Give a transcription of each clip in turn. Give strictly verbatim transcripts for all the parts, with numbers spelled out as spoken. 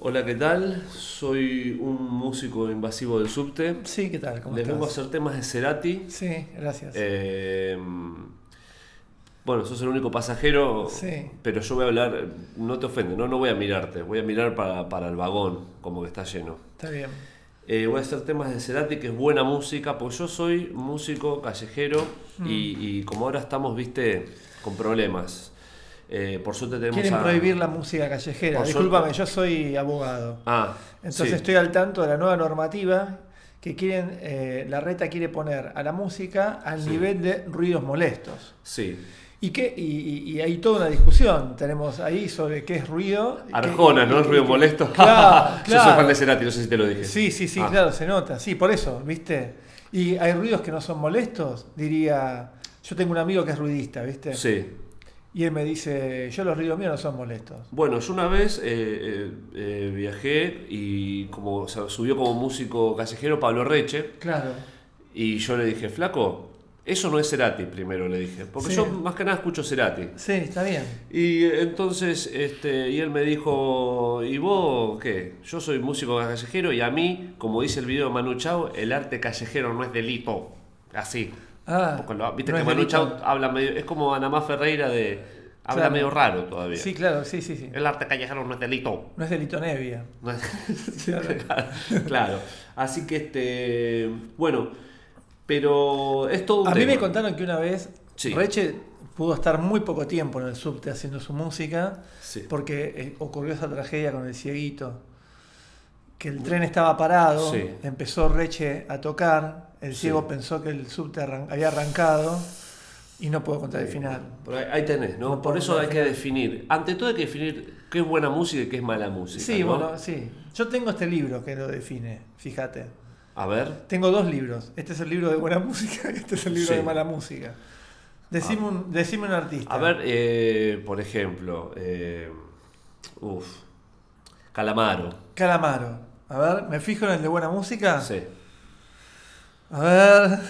Hola, ¿qué tal? Soy un músico invasivo del subte. Sí, ¿qué tal? ¿Cómo Les estás? vengo a hacer temas de Cerati. Sí, gracias. Eh, bueno, sos el único pasajero, Sí. pero yo voy a hablar, no te ofende, no, no voy a mirarte, voy a mirar para, para el vagón, como que está lleno. Está bien. Eh, voy a hacer temas de Cerati, que es buena música, porque yo soy músico callejero Mm. y, y como ahora estamos, viste, con problemas. Eh, por suerte tenemos Quieren a... prohibir la música callejera. Por Discúlpame, suerte- yo soy abogado. Ah, Entonces sí. estoy al tanto de la nueva normativa que quieren, eh, la reta quiere poner a la música al Sí. nivel de ruidos molestos. Sí. ¿Y, qué? Y, y- y hay toda una discusión tenemos ahí sobre qué es ruido. Arjona, qué- ¿no? y- Es ruido y- molesto. Claro, Yo soy claro. fan de Cerati, no sé si te lo dije. Sí, sí, sí, Ah. claro, se nota. Sí, por eso, ¿viste? Y hay ruidos que no son molestos, diría... Yo tengo un amigo que es ruidista, ¿viste? Sí. Y él me dice, yo los ruidos míos no son molestos. Bueno, yo una vez eh, eh, eh, viajé y como o sea, subió como músico callejero Pablo Reche Claro. y yo le dije, flaco, eso no es Cerati primero, le dije, porque Sí. yo más que nada escucho Cerati. Sí, está bien. Y entonces, este, y él me dijo, ¿y vos qué? Yo soy músico callejero y a mí, como dice el video de Manu Chao, el arte callejero no es delito. Así. Ah, Porque lo- viste no que es Manu delito. Chao habla medio, es como Anamá Ferreira de, habla Claro. medio raro todavía. Sí, claro, sí, sí, sí. El arte callejero no es delito. No es delito Nevia. No es- Claro. claro. Así que este, bueno, pero es todo un A mí tema. me contaron que una vez Sí. Reche pudo estar muy poco tiempo en el subte haciendo su música Sí. porque eh, ocurrió esa tragedia con el cieguito. Que el tren estaba parado, Sí. empezó Reche a tocar, el Sí. ciego pensó que el subte arran- había arrancado y no pudo contar el final. Pero ahí, ahí tenés, ¿no? No Por puedo eso hay contar que el definir. Ante todo hay que definir qué es buena música y qué es mala música. Sí, ¿no? bueno, sí. Yo tengo este libro que lo define, fíjate. A ver. Tengo dos libros. Este es el libro de buena música y este es el libro Sí. de mala música. Decime, un, decime un artista. A ver, eh, por ejemplo, eh, uf, Calamaro. Calamaro. A ver, me fijo en el de buena música. Sí. A ver.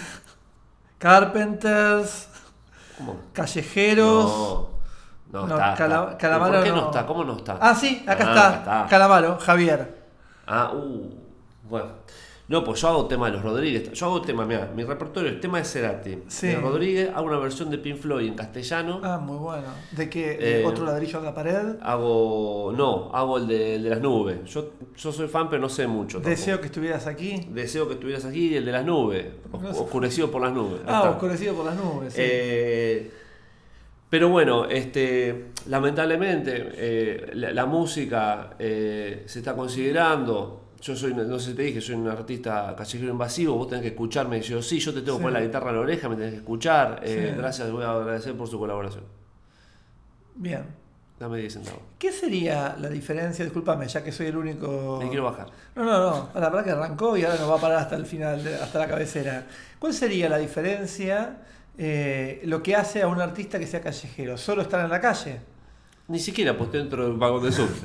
Carpenters. ¿Cómo? Callejeros. No, no, No, está, Cala- está. Calamaro ¿Por qué no. no. está? ¿Cómo no está? Ah, sí, acá Ah, está. está. Calamaro, Javier. Ah, uh, bueno. No, pues yo hago tema de los Rodríguez. Yo hago tema, mira, mi repertorio, el tema de Cerati. Sí. De Rodríguez, hago una versión de Pink Floyd en castellano. Ah, muy bueno. ¿De qué? ¿De Eh, ¿Otro ladrillo en la pared? Hago. No, hago el de, el de las nubes. Yo, yo soy fan, pero no sé mucho. tampoco. Deseo que estuvieras aquí. Deseo que estuvieras aquí y el de las nubes. Os- No sé. Oscurecido por las nubes. Ahí Ah, está. oscurecido por las nubes. Sí. Eh, pero bueno, este, lamentablemente eh, la, la música eh, se está considerando. Yo soy, no sé si te dije, soy un artista callejero invasivo. Vos tenés que escucharme. Y yo, sí, yo te tengo que Sí. poner la guitarra en la oreja, me tenés que escuchar. Eh, Sí. Gracias, les voy a agradecer por su colaboración. Bien. Dame diez centavos. ¿Qué sería la diferencia? Discúlpame, ya que soy el único. Me quiero bajar. No, no, no. Para, para que arrancó y ahora nos va a parar hasta el final, de- hasta la cabecera. ¿Cuál sería la diferencia, eh, lo que hace a un artista que sea callejero? ¿Solo estar en la calle? Ni siquiera pues dentro del vagón de subte.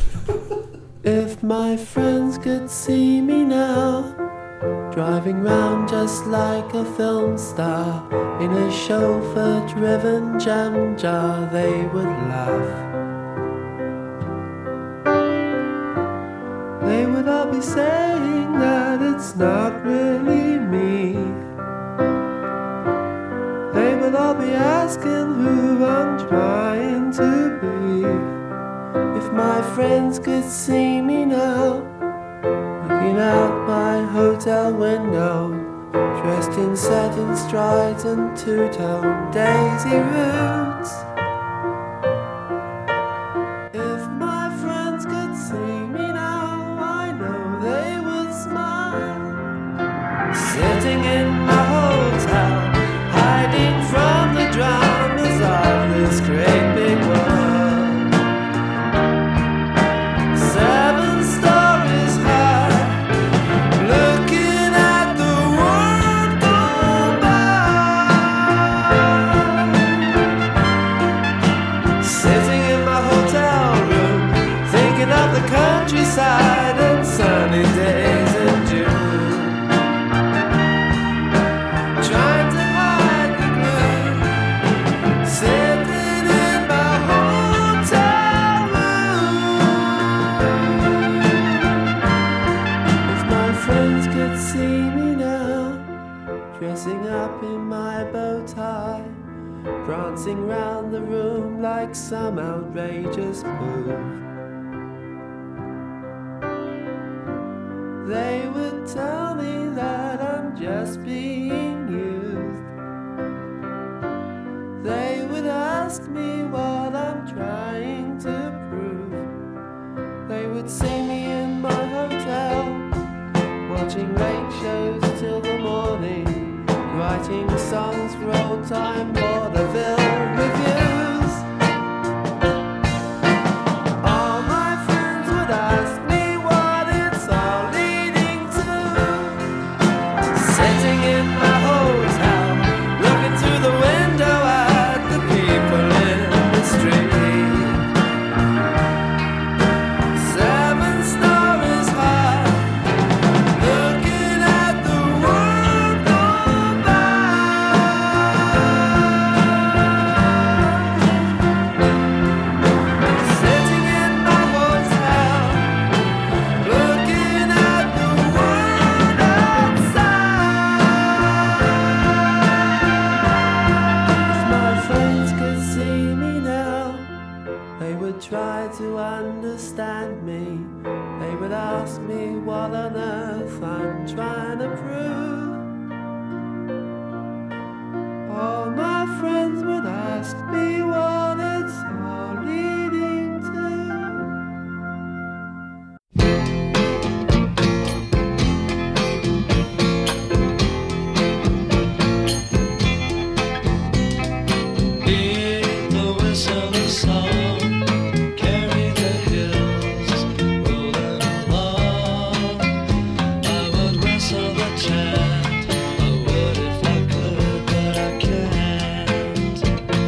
If my friends could see me now, driving round just like a film star in a chauffeur-driven jam jar, they would laugh. They would all be saying that it's not really me. They would all be asking who I'm trying to be. If my friends could see me now, looking out my hotel window, dressed in satin strides and two-tone daisy roots. If my friends could see me now, I know they would smile. Sitting in my hotel, hiding from the dramas of this great big world. Seven stories high, looking at the world go by. prancing round the room like some outrageous move. They would tell me that I'm just being used. They would ask me what I'm trying to prove. They would see me in my hotel, watching late shows till the morning, writing songs for old-time vaudeville reviews. All my friends would ask me what it's all leading to. Sitting in my hotel, looking through the window at the people in the street. Seven stories high, looking at the world go by. Sitting in my hotel, looking at the world outside. If my friends could see me now, they would try to understand me. They would ask me what on earth I'm trying to prove. All my friends would ask me what it's all leading to. Hear the whistle of song, carry the hills rolling along. I would whistle the chant, I would if I could, but I can't.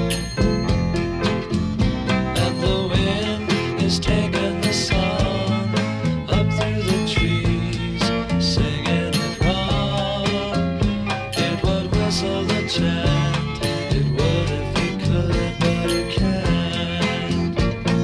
And the wind is taking the song up through the trees, singing it wrong. It would whistle the chant, it would if it could, but it can't.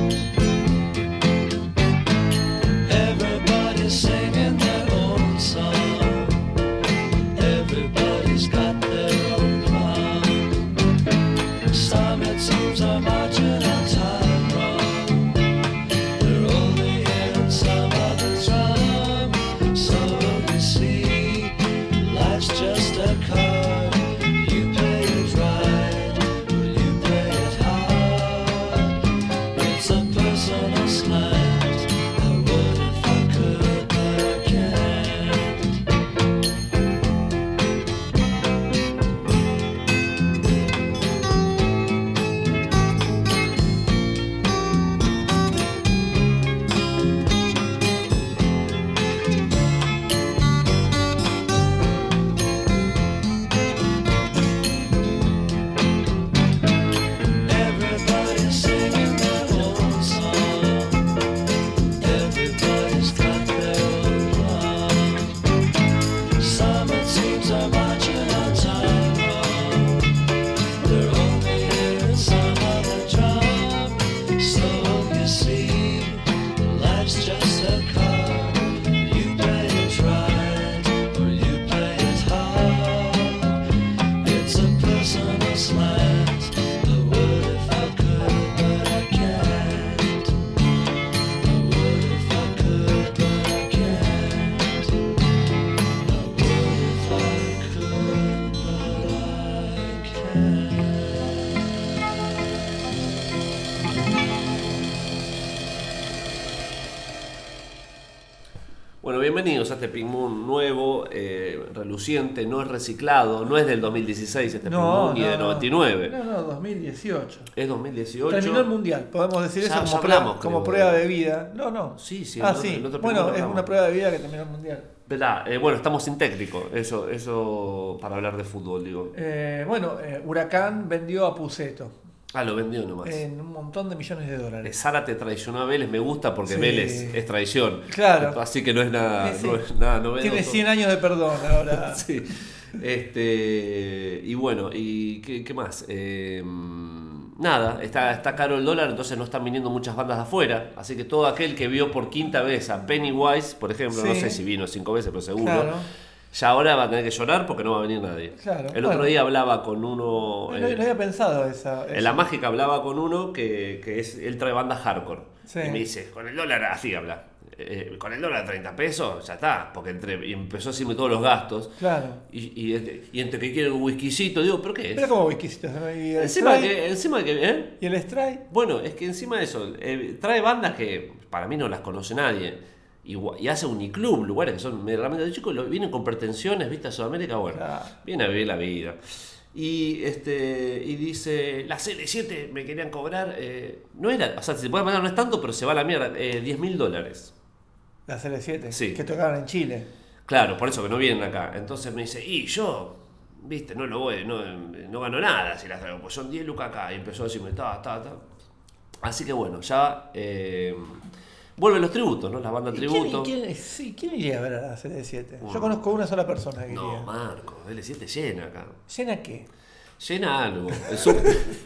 Everybody's singing their own song. Everybody's got their own plan. Some it seems are marching on time wrong. They're only hearing some other drum. So you see, life's just a card. You play it right, or you play it hard. It's a personal slant. I would if I could, but I can't. Everybody's singing their own song. Everybody's got their own plan. Some it seems are marching on time wrong. They're only hearing some other drum. So you see, life's just a card. You play it right, or you play it hard. It's a personal slant. I would if I could, but I can't. I would if I could, but I can't. I would if I could, but I Bueno, bienvenidos a este Pink Moon nuevo, eh, reluciente, no es reciclado, no es del dos mil dieciséis este Pink Moon, ni de noventa y nueve. No, no, dos mil dieciocho. Es dos mil dieciocho. Terminó el mundial, podemos decir Ya- eso ya como, prueba, hablamos, como creo. prueba de vida. No, no. Sí, sí, Ah, el otro- sí. el otro Bueno, primero es hablamos. una prueba de vida que terminó el mundial. ¿Verdad? Eh, bueno, estamos sin técnico, eso, eso para hablar de fútbol, digo. Eh, bueno, eh, Huracán vendió a Puceto Ah, lo vendió nomás. en un montón de millones de Eh, dólares. Zárate traicionó a Vélez, me gusta porque Sí. Vélez es traición. Claro. Así que no es nada, Sí, sí. no es nada novedoso. Tiene cien años de perdón ahora. Sí. Este, y bueno, ¿y qué, qué más? Eh, nada, está, está caro el dólar, entonces no están viniendo muchas bandas de afuera. Así que todo aquel que vio por quinta vez a Pennywise, por ejemplo, no Sí. sé si vino cinco veces, pero seguro. Claro. Ya ahora va a tener que llorar porque no va a venir nadie. Claro, el bueno. otro día hablaba con uno... No, no- eh, no había pensado esa. en La Mágica hablaba con uno que, que es, él trae bandas hardcore. Sí. Y me dice, con el dólar, así habla, eh, con el dólar a treinta pesos, ya está. Porque entre, y empezó a decirme todos los gastos. Claro. Y, y, y entre que quieren un whiskycito, digo, ¿pero qué es? Pero como whiskycitos, ¿no? Y el Encima Stray, que, encima que, ¿eh? y el Stray. Bueno, es que encima de eso, eh, trae bandas que para mí no las conoce nadie. Y, gua- y hace uniclub, lugares que son realmente de chicos, lo- vienen con pretensiones, ¿viste? A Sudamérica, bueno, Claro. viene a vivir la vida. Y este y dice, la C L siete me querían cobrar, eh, no era, o sea, si se puede mandar no es tanto, pero se va a la mierda, eh, diez mil dólares. La C L siete. Sí. Que tocaron en Chile. Claro, por eso que no vienen acá. Entonces me dice, y yo, viste, no lo voy, no, no gano nada si las traigo, pues son diez lucas acá. Y empezó a decirme, ta, ta, ta. Así que bueno, ya eh, vuelven los tributos, ¿no? Las bandas ¿Y tributo. ¿Quién, quién- sí, ¿quién iría a ver a la C L siete? Bueno. Yo conozco una sola persona que No, iría. Marco, L siete llena acá. ¿Llena qué? Llena algo. El sub-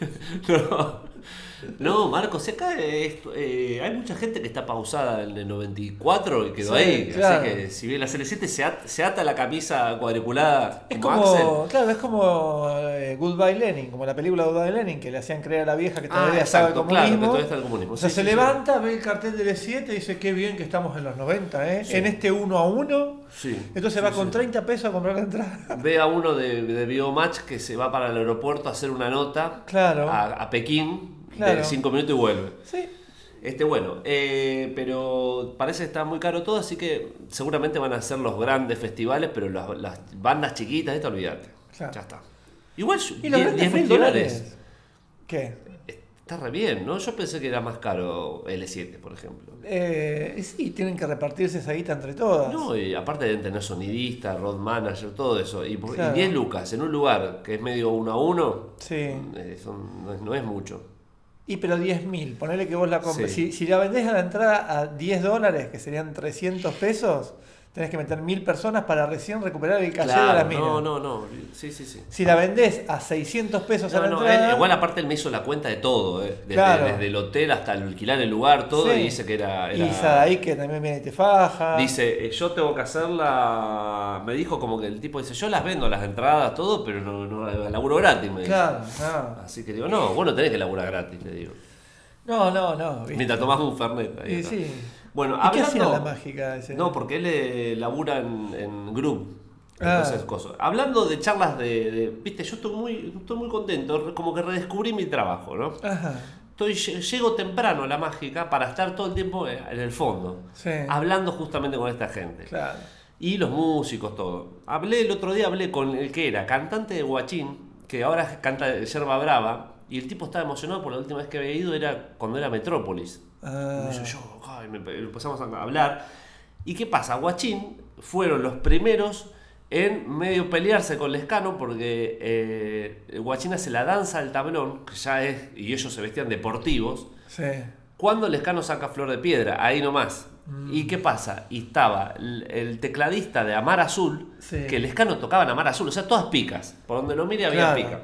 no. No, Marcos, acá esto, eh, hay mucha gente que está pausada en el noventa y cuatro y quedó Sí, ahí. claro. Así que si bien la C L siete se, at- se ata la camisa cuadriculada Es como como, Axel. claro, es como eh, Goodbye Lenin, como la película Goodbye Lenin, que le hacían creer a la vieja que Ah, todavía estaba el exacto, claro, comunismo. que todavía está el comunismo. O sea, Sí, se sí, sí. levanta, ve el cartel del E siete y dice, qué bien que estamos en los noventa, ¿eh? Sí. En este uno a uno. Sí, Entonces sí, va sí. con treinta pesos a comprar la entrada. Ve a uno de, de Biomatch que se va para el aeropuerto a hacer una nota Claro. a, a Pekín Claro. de cinco minutos y vuelve. Sí. Este, bueno, eh, pero parece que está muy caro todo, así que seguramente van a ser los grandes festivales, pero las, las bandas chiquitas, esto olvídate. Claro. Ya está. Igual ¿Y los grandes diez mil festivales? dólares. ¿Qué? Está re bien, ¿no? Yo pensé que era más caro L siete, por ejemplo. Eh, y sí, tienen que repartirse esa guita entre todas. No, y aparte deben tener sonidista, road manager, todo eso. Y, por- y Claro. diez lucas en un lugar que es medio uno a uno, Sí. eh, son- no, es, no es mucho. Y pero diez mil, ponele que vos la compres. Sí. Si, si la vendés a la entrada a diez dólares, que serían trescientos pesos, tenés que meter mil personas para recién recuperar el caché de la Claro, mina. no, no, no. Sí, sí, sí. Si la vendés a seiscientos pesos a No, la no, entrada. él- igual aparte él me hizo la cuenta de todo, eh. desde, Claro. desde el hotel hasta el alquilar el lugar, todo, Sí. y dice que era... era Y Sadaí que también viene y te faja. dice, eh, yo tengo que hacerla... Me dijo como que el tipo dice, yo las vendo las entradas, todo, pero no, no laburo gratis, me dice. Claro, no. Así que digo, no, vos no tenés que laburar gratis, le digo. No, no, no. ¿viste? Mientras tomás un Fernet. ahí Y está. sí. Bueno, ¿Y qué hablando... hacía la mágica ese? No, porque él eh, labura en, en group. Ah. Entonces, cosas. Hablando de charlas de, de- Viste, yo estoy muy, estoy muy contento, como que redescubrí mi trabajo, ¿no? Ajá. Estoy, lle- llego temprano a la mágica para estar todo el tiempo en el fondo, Sí. hablando justamente con esta gente. Claro. Y los músicos, todo. Hablé el otro día, hablé con el que era cantante de Guachín, que ahora canta Yerba Brava, y el tipo estaba emocionado por la última vez que había ido, era cuando era Metrópolis. Ah. Y me dice, yo, ay, me- empezamos a hablar. ¿Y qué pasa? Guachín fueron los primeros en medio pelearse con Lescano porque eh, Guachín hace la danza del tablón, que ya es, y ellos se vestían deportivos, Sí. cuando Lescano saca Flor de Piedra, ahí nomás. ¿Y qué pasa? Y estaba el, el tecladista de Amar Azul, Sí. que Lescano tocaba en Amar Azul, o sea, todas picas, por donde lo mire había Claro. pica.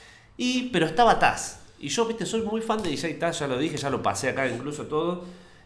Y, pero estaba Taz. Y yo, viste, soy muy fan de D J Taz, ya lo dije, ya lo pasé acá incluso todo.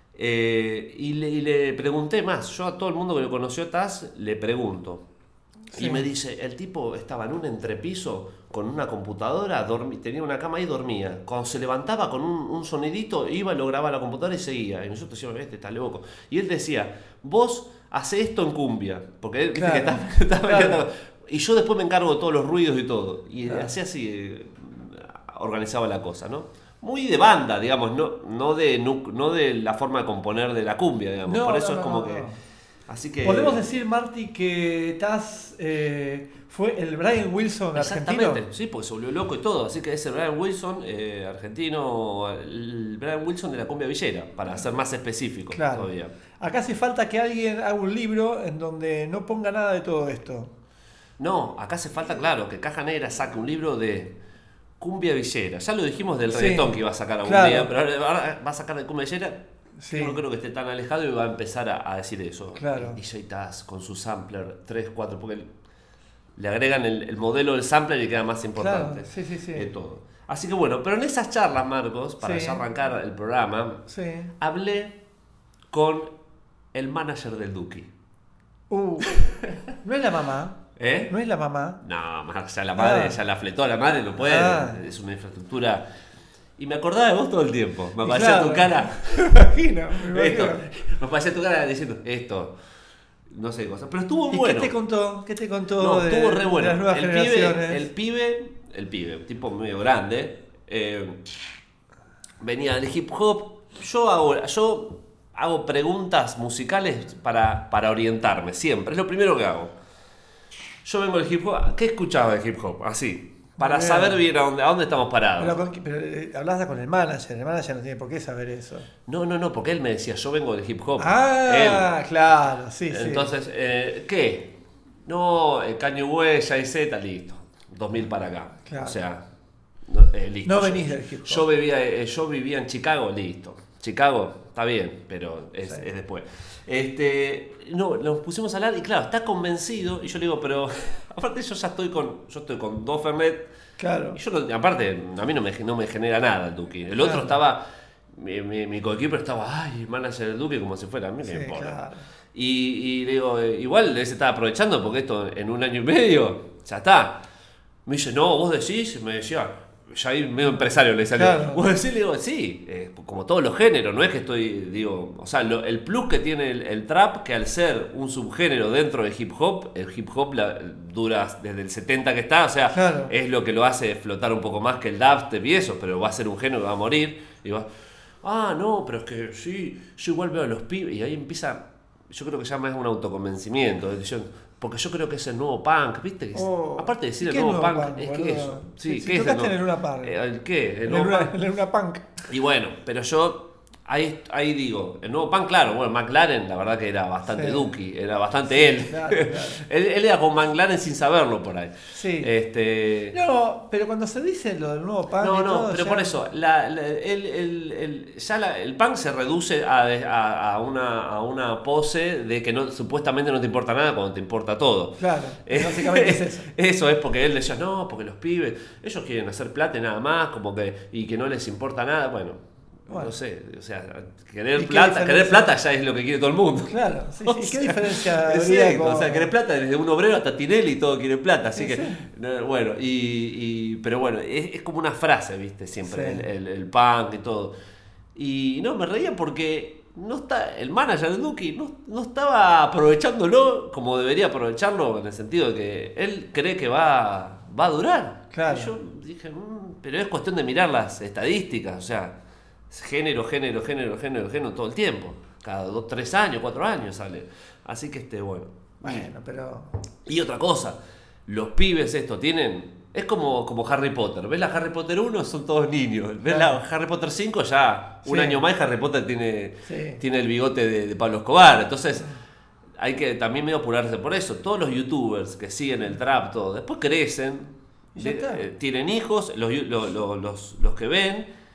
Eh, y, le, y le pregunté más. Yo a todo el mundo que lo conoció Taz le pregunto. Sí. Y me dice, el tipo estaba en un entrepiso con una computadora, dormi- tenía una cama y dormía. Cuando se levantaba con un, un sonidito, iba, lo grababa a la computadora y seguía. Y nosotros decíamos, este está loco. Y él decía, vos hacé esto en cumbia. Porque él, viste, Claro. que estaba, estaba- Claro. Y yo después me encargo de todos los ruidos y todo. Y Claro. así así eh, organizaba la cosa, ¿no? Muy de banda, digamos, no, no, de, nu- no de la forma de componer de la cumbia, digamos. No, Por eso no, es como no, que... no. Así que... Podemos decir, Marty, que Taz eh, fue el Brian Wilson argentino. Exactamente, sí, porque se volvió loco y todo. Así que ese Brian Wilson, eh, argentino, el Brian Wilson de la cumbia villera, para ser más específico Claro. todavía. Acá hace falta que alguien haga un libro en donde no ponga nada de todo esto. No, acá hace falta, claro, que Caja Negra saque un libro de cumbia villera. Ya lo dijimos del Sí, reggaetón que iba a sacar algún claro. día, pero ahora ahora va a sacar de cumbia villera. Sí. Yo no creo que esté tan alejado y va a empezar a, a decir eso. Claro. D J Taz con su sampler tres, cuatro, porque le agregan el, el modelo del sampler y queda más importante. Claro, sí, sí, sí. De todo. Así que bueno, pero en esas charlas, Marcos, para Sí. ya arrancar el programa, Sí. hablé con el manager del Duki. Uh, ¿no es la mamá? ¿Eh? ¿No es la mamá? No, más, ya la madre, Ah. ya la fletó a la madre, no puede. Ah. Es una infraestructura. Y me acordaba de vos todo el tiempo. Me Y aparecía claro. tu cara. Me imagino, me Esto. imagino. Me aparecía tu cara diciendo esto. No sé cosas. Pero estuvo ¿Y bueno. qué te contó? ¿Qué te contó No, de, estuvo re de bueno. las nuevas el generaciones? pibe, el pibe, el pibe, tipo medio grande, eh, venía del hip hop. Yo hago, yo hago preguntas musicales para, para orientarme, siempre. Es lo primero que hago. Yo vengo del hip hop. ¿Qué escuchaba de hip hop? Así. Para Bien. saber bien a dónde, a dónde estamos parados. Pero, con- pero eh, hablás con el manager, el manager no tiene por qué saber eso. No, no, no, porque él me decía, yo vengo del hip hop. Ah, claro, sí, Él. sí. Entonces, eh, ¿qué? No, eh, Kanye West, Jay-Z, listo. dos mil para acá. Claro. O sea, no, eh, listo. No Yo- venís del hip hop. Yo vivía, eh, yo vivía en Chicago, listo. Chicago, está bien, pero es, Sí. es después. Este, no, nos pusimos a hablar y claro, está convencido. Y yo le digo, pero aparte yo ya estoy con, yo estoy con dos Fernet. Claro. Y yo no- aparte, a mí no me, no me genera nada el Duki. El otro Claro. estaba, mi, mi, mi coequiper estaba, ay, el manager del Duki como si fuera a mí, Sí, me importa. claro. Y, y le digo, eh, igual él se estaba aprovechando porque esto en un año y medio, ya está. Me dice, no, vos decís, me decía, ya ahí medio empresario le salió. Claro. Vos decís, le digo, sí, eh, como todos los géneros, no es que estoy, digo, o sea, lo- el plus que tiene el, el trap, que al ser un subgénero dentro del hip hop, el hip hop la- dura desde el setenta que está, o sea, Claro. es lo que lo hace flotar un poco más que el dubstep y eso, pero va a ser un género que va a morir. Y va, ah, no, pero es que sí, yo igual veo a los pibes, y ahí empieza, yo creo que ya más es un autoconvencimiento, de decisión, porque yo creo que es el nuevo punk, ¿viste? Que es- Oh, aparte de decir ¿y el qué nuevo es punk, nuevo punk, es que boludo? eso. Sí, Si- si ¿qué es el tocaste nuevo- en el Luna Park. Eh, ¿El qué? El En nuevo una, punk. en una punk. Y bueno, pero yo ahí, ahí digo, el nuevo punk, claro, bueno, McLaren la verdad que era bastante Sí. Duki, era bastante él. claro, claro. él. Él era con McLaren sin saberlo por ahí. Sí. Este, No, pero cuando se dice lo del nuevo punk. no, y no, todo, pero ya- por eso, la, la- el, el- el- ya la- el punk se reduce a, a- a una, a una pose de que no, supuestamente no te importa nada cuando te importa todo. Claro, Eh, básicamente es eso. Eso es porque él decía, no, porque los pibes, ellos quieren hacer plata y nada más, como que, y que no les importa nada, bueno. Bueno. No sé, o sea, ¿Y querer qué plata, diferencia? querer plata ya es lo que quiere todo el mundo. Claro, sí, O sí. ¿Qué sea, diferencia es habría cierto, con- O sea, querer plata desde un obrero hasta Tinelli, todo quiere plata, así Sí, que, sí. no, bueno, y, y- pero bueno, es, es como una frase, viste, siempre, Sí. el, el, el punk y todo. Y no, me reía porque no está, el manager de Duki no, no estaba aprovechándolo como debería aprovecharlo, en el sentido de que él cree que va, va a durar. Claro. Y yo dije, "Mm, pero es cuestión de mirar las estadísticas, o sea, género, género, género, género, género todo el tiempo. Cada dos, tres años, cuatro años sale. Así que este, bueno. Bueno, pero. Y otra cosa, los pibes esto tienen. Es como, como Harry Potter. ¿Ves la Harry Potter uno? Son todos niños. ¿Ves la Harry Potter cinco? Ya un Sí. año más Harry Potter tiene, Sí. tiene el bigote de, de Pablo Escobar. Entonces hay que también medio apurarse por eso. Todos los youtubers que siguen el trap, todo, después crecen, Y ya de- está. eh, tienen hijos, los, yu- lo- lo- los, los que ven,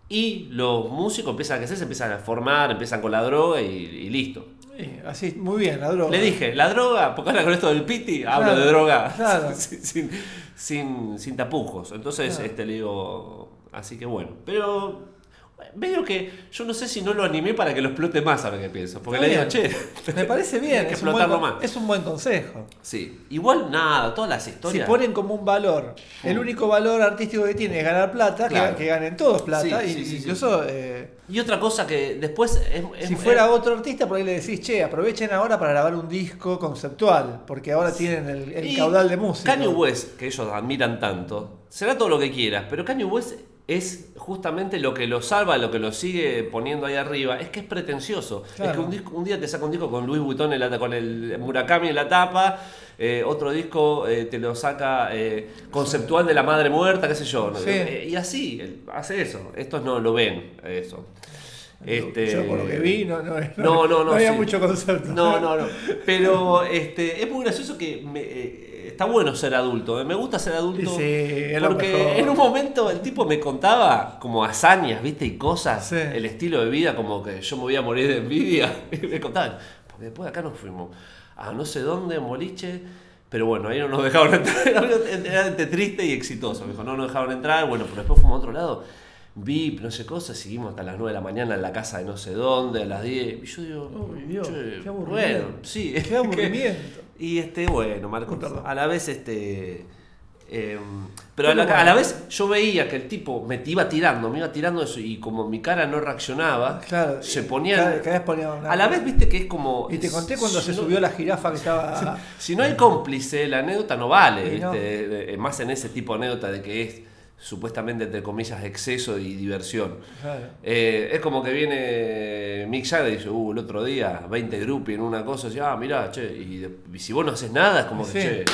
y los músicos empiezan a crecer, se empiezan a formar, empiezan con la droga y, y listo. Sí, así, muy bien, la droga. Le dije, la droga, porque ahora con esto del piti hablo Claro, de droga claro. sin, sin, sin, sin tapujos. Entonces Claro. este le digo, así que bueno. Pero medio que yo no sé si no lo animé para que lo explote más ahora que pienso. Porque Está le digo, bien. che, Me parece bien, hay que es un, buen, explotarlo con- más. es un buen consejo. Sí, igual nada, todas las Si historias. ponen como un valor, el Mm. único valor artístico que tiene es ganar plata, que- Claro. que, ganen todos plata, Sí, y sí, sí, incluso eh, Y otra cosa que después es, es- si fuera otro artista, por ahí le decís, che, aprovechen ahora para grabar un disco conceptual, porque ahora tienen el, el Y caudal de música. Kanye West, que ellos admiran tanto, será todo lo que quieras, pero Kanye West es justamente lo que lo salva, lo que lo sigue poniendo ahí arriba, es que es pretencioso. Claro. Es que un, disco- un día te saca un disco con Louis Vuitton, en la, con el Murakami en la tapa, eh, otro disco eh, te lo saca eh, conceptual de la madre muerta, qué sé yo. ¿no? Sí. Eh, y así, él hace eso. Estos no lo ven, eso. Este, Yo por lo que vi, no, no, no, no, no, no, había sí. mucho concepto. No, no, no. Pero este, es muy gracioso que me, eh, está bueno ser adulto. eh. Me gusta ser adulto. Sí, es lo porque mejor. en un momento el tipo me contaba como hazañas, ¿viste? Y cosas, Sí. el estilo de vida, como que yo me voy a morir de envidia. Y me contaban. Porque después de acá nos fuimos a no sé dónde, en boliche. Pero bueno, ahí no nos dejaron entrar. Era triste y exitoso. Me dijo, no nos dejaron entrar. Bueno, pero después fuimos a otro lado. V I P, no sé cosa, seguimos hasta las nueve de la mañana en la casa de no sé dónde, a las diez. Y yo digo, Uy, Dios, che, qué aburrimiento. bueno, sí. Qué es que- aburrimiento. y este, bueno, Marcos, Uy, perdón. a la vez este. eh, pero a Pero la, a bueno. la vez yo veía que el tipo me iba tirando, me iba tirando eso, y como mi cara no reaccionaba, Claro, se y ponía. cada- cada vez ponía una- A la vez, viste que es como. Y te conté cuando si se no- subió la jirafa que estaba. Si no hay cómplice, la anécdota no vale, Y no. ¿viste? De- de- más en ese tipo de anécdota de que es supuestamente, entre comillas, exceso y diversión. Claro. Eh, es como que viene Mick Jagger y dice, uh, el otro día, veinte groupies en una cosa, y dice, ah, mirá, che, y, de- y si vos no haces nada, es como que, Sí. che,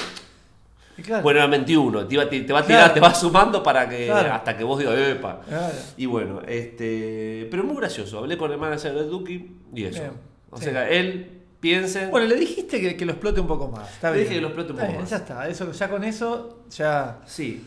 Y claro, bueno, eran veintiuno, te, iba, te, te va a tirar, Claro. te va sumando para que, Claro. hasta que vos digas, epa. claro. Y bueno, este, pero muy gracioso, hablé con el manager del Duki y eso. Bien, O sí. sea, él piensa... Bueno, le dijiste que, que lo explote un poco más. Está Le bien. dije que lo explote un Está poco bien, más. Ya está. Eso, ya con eso, ya. Sí.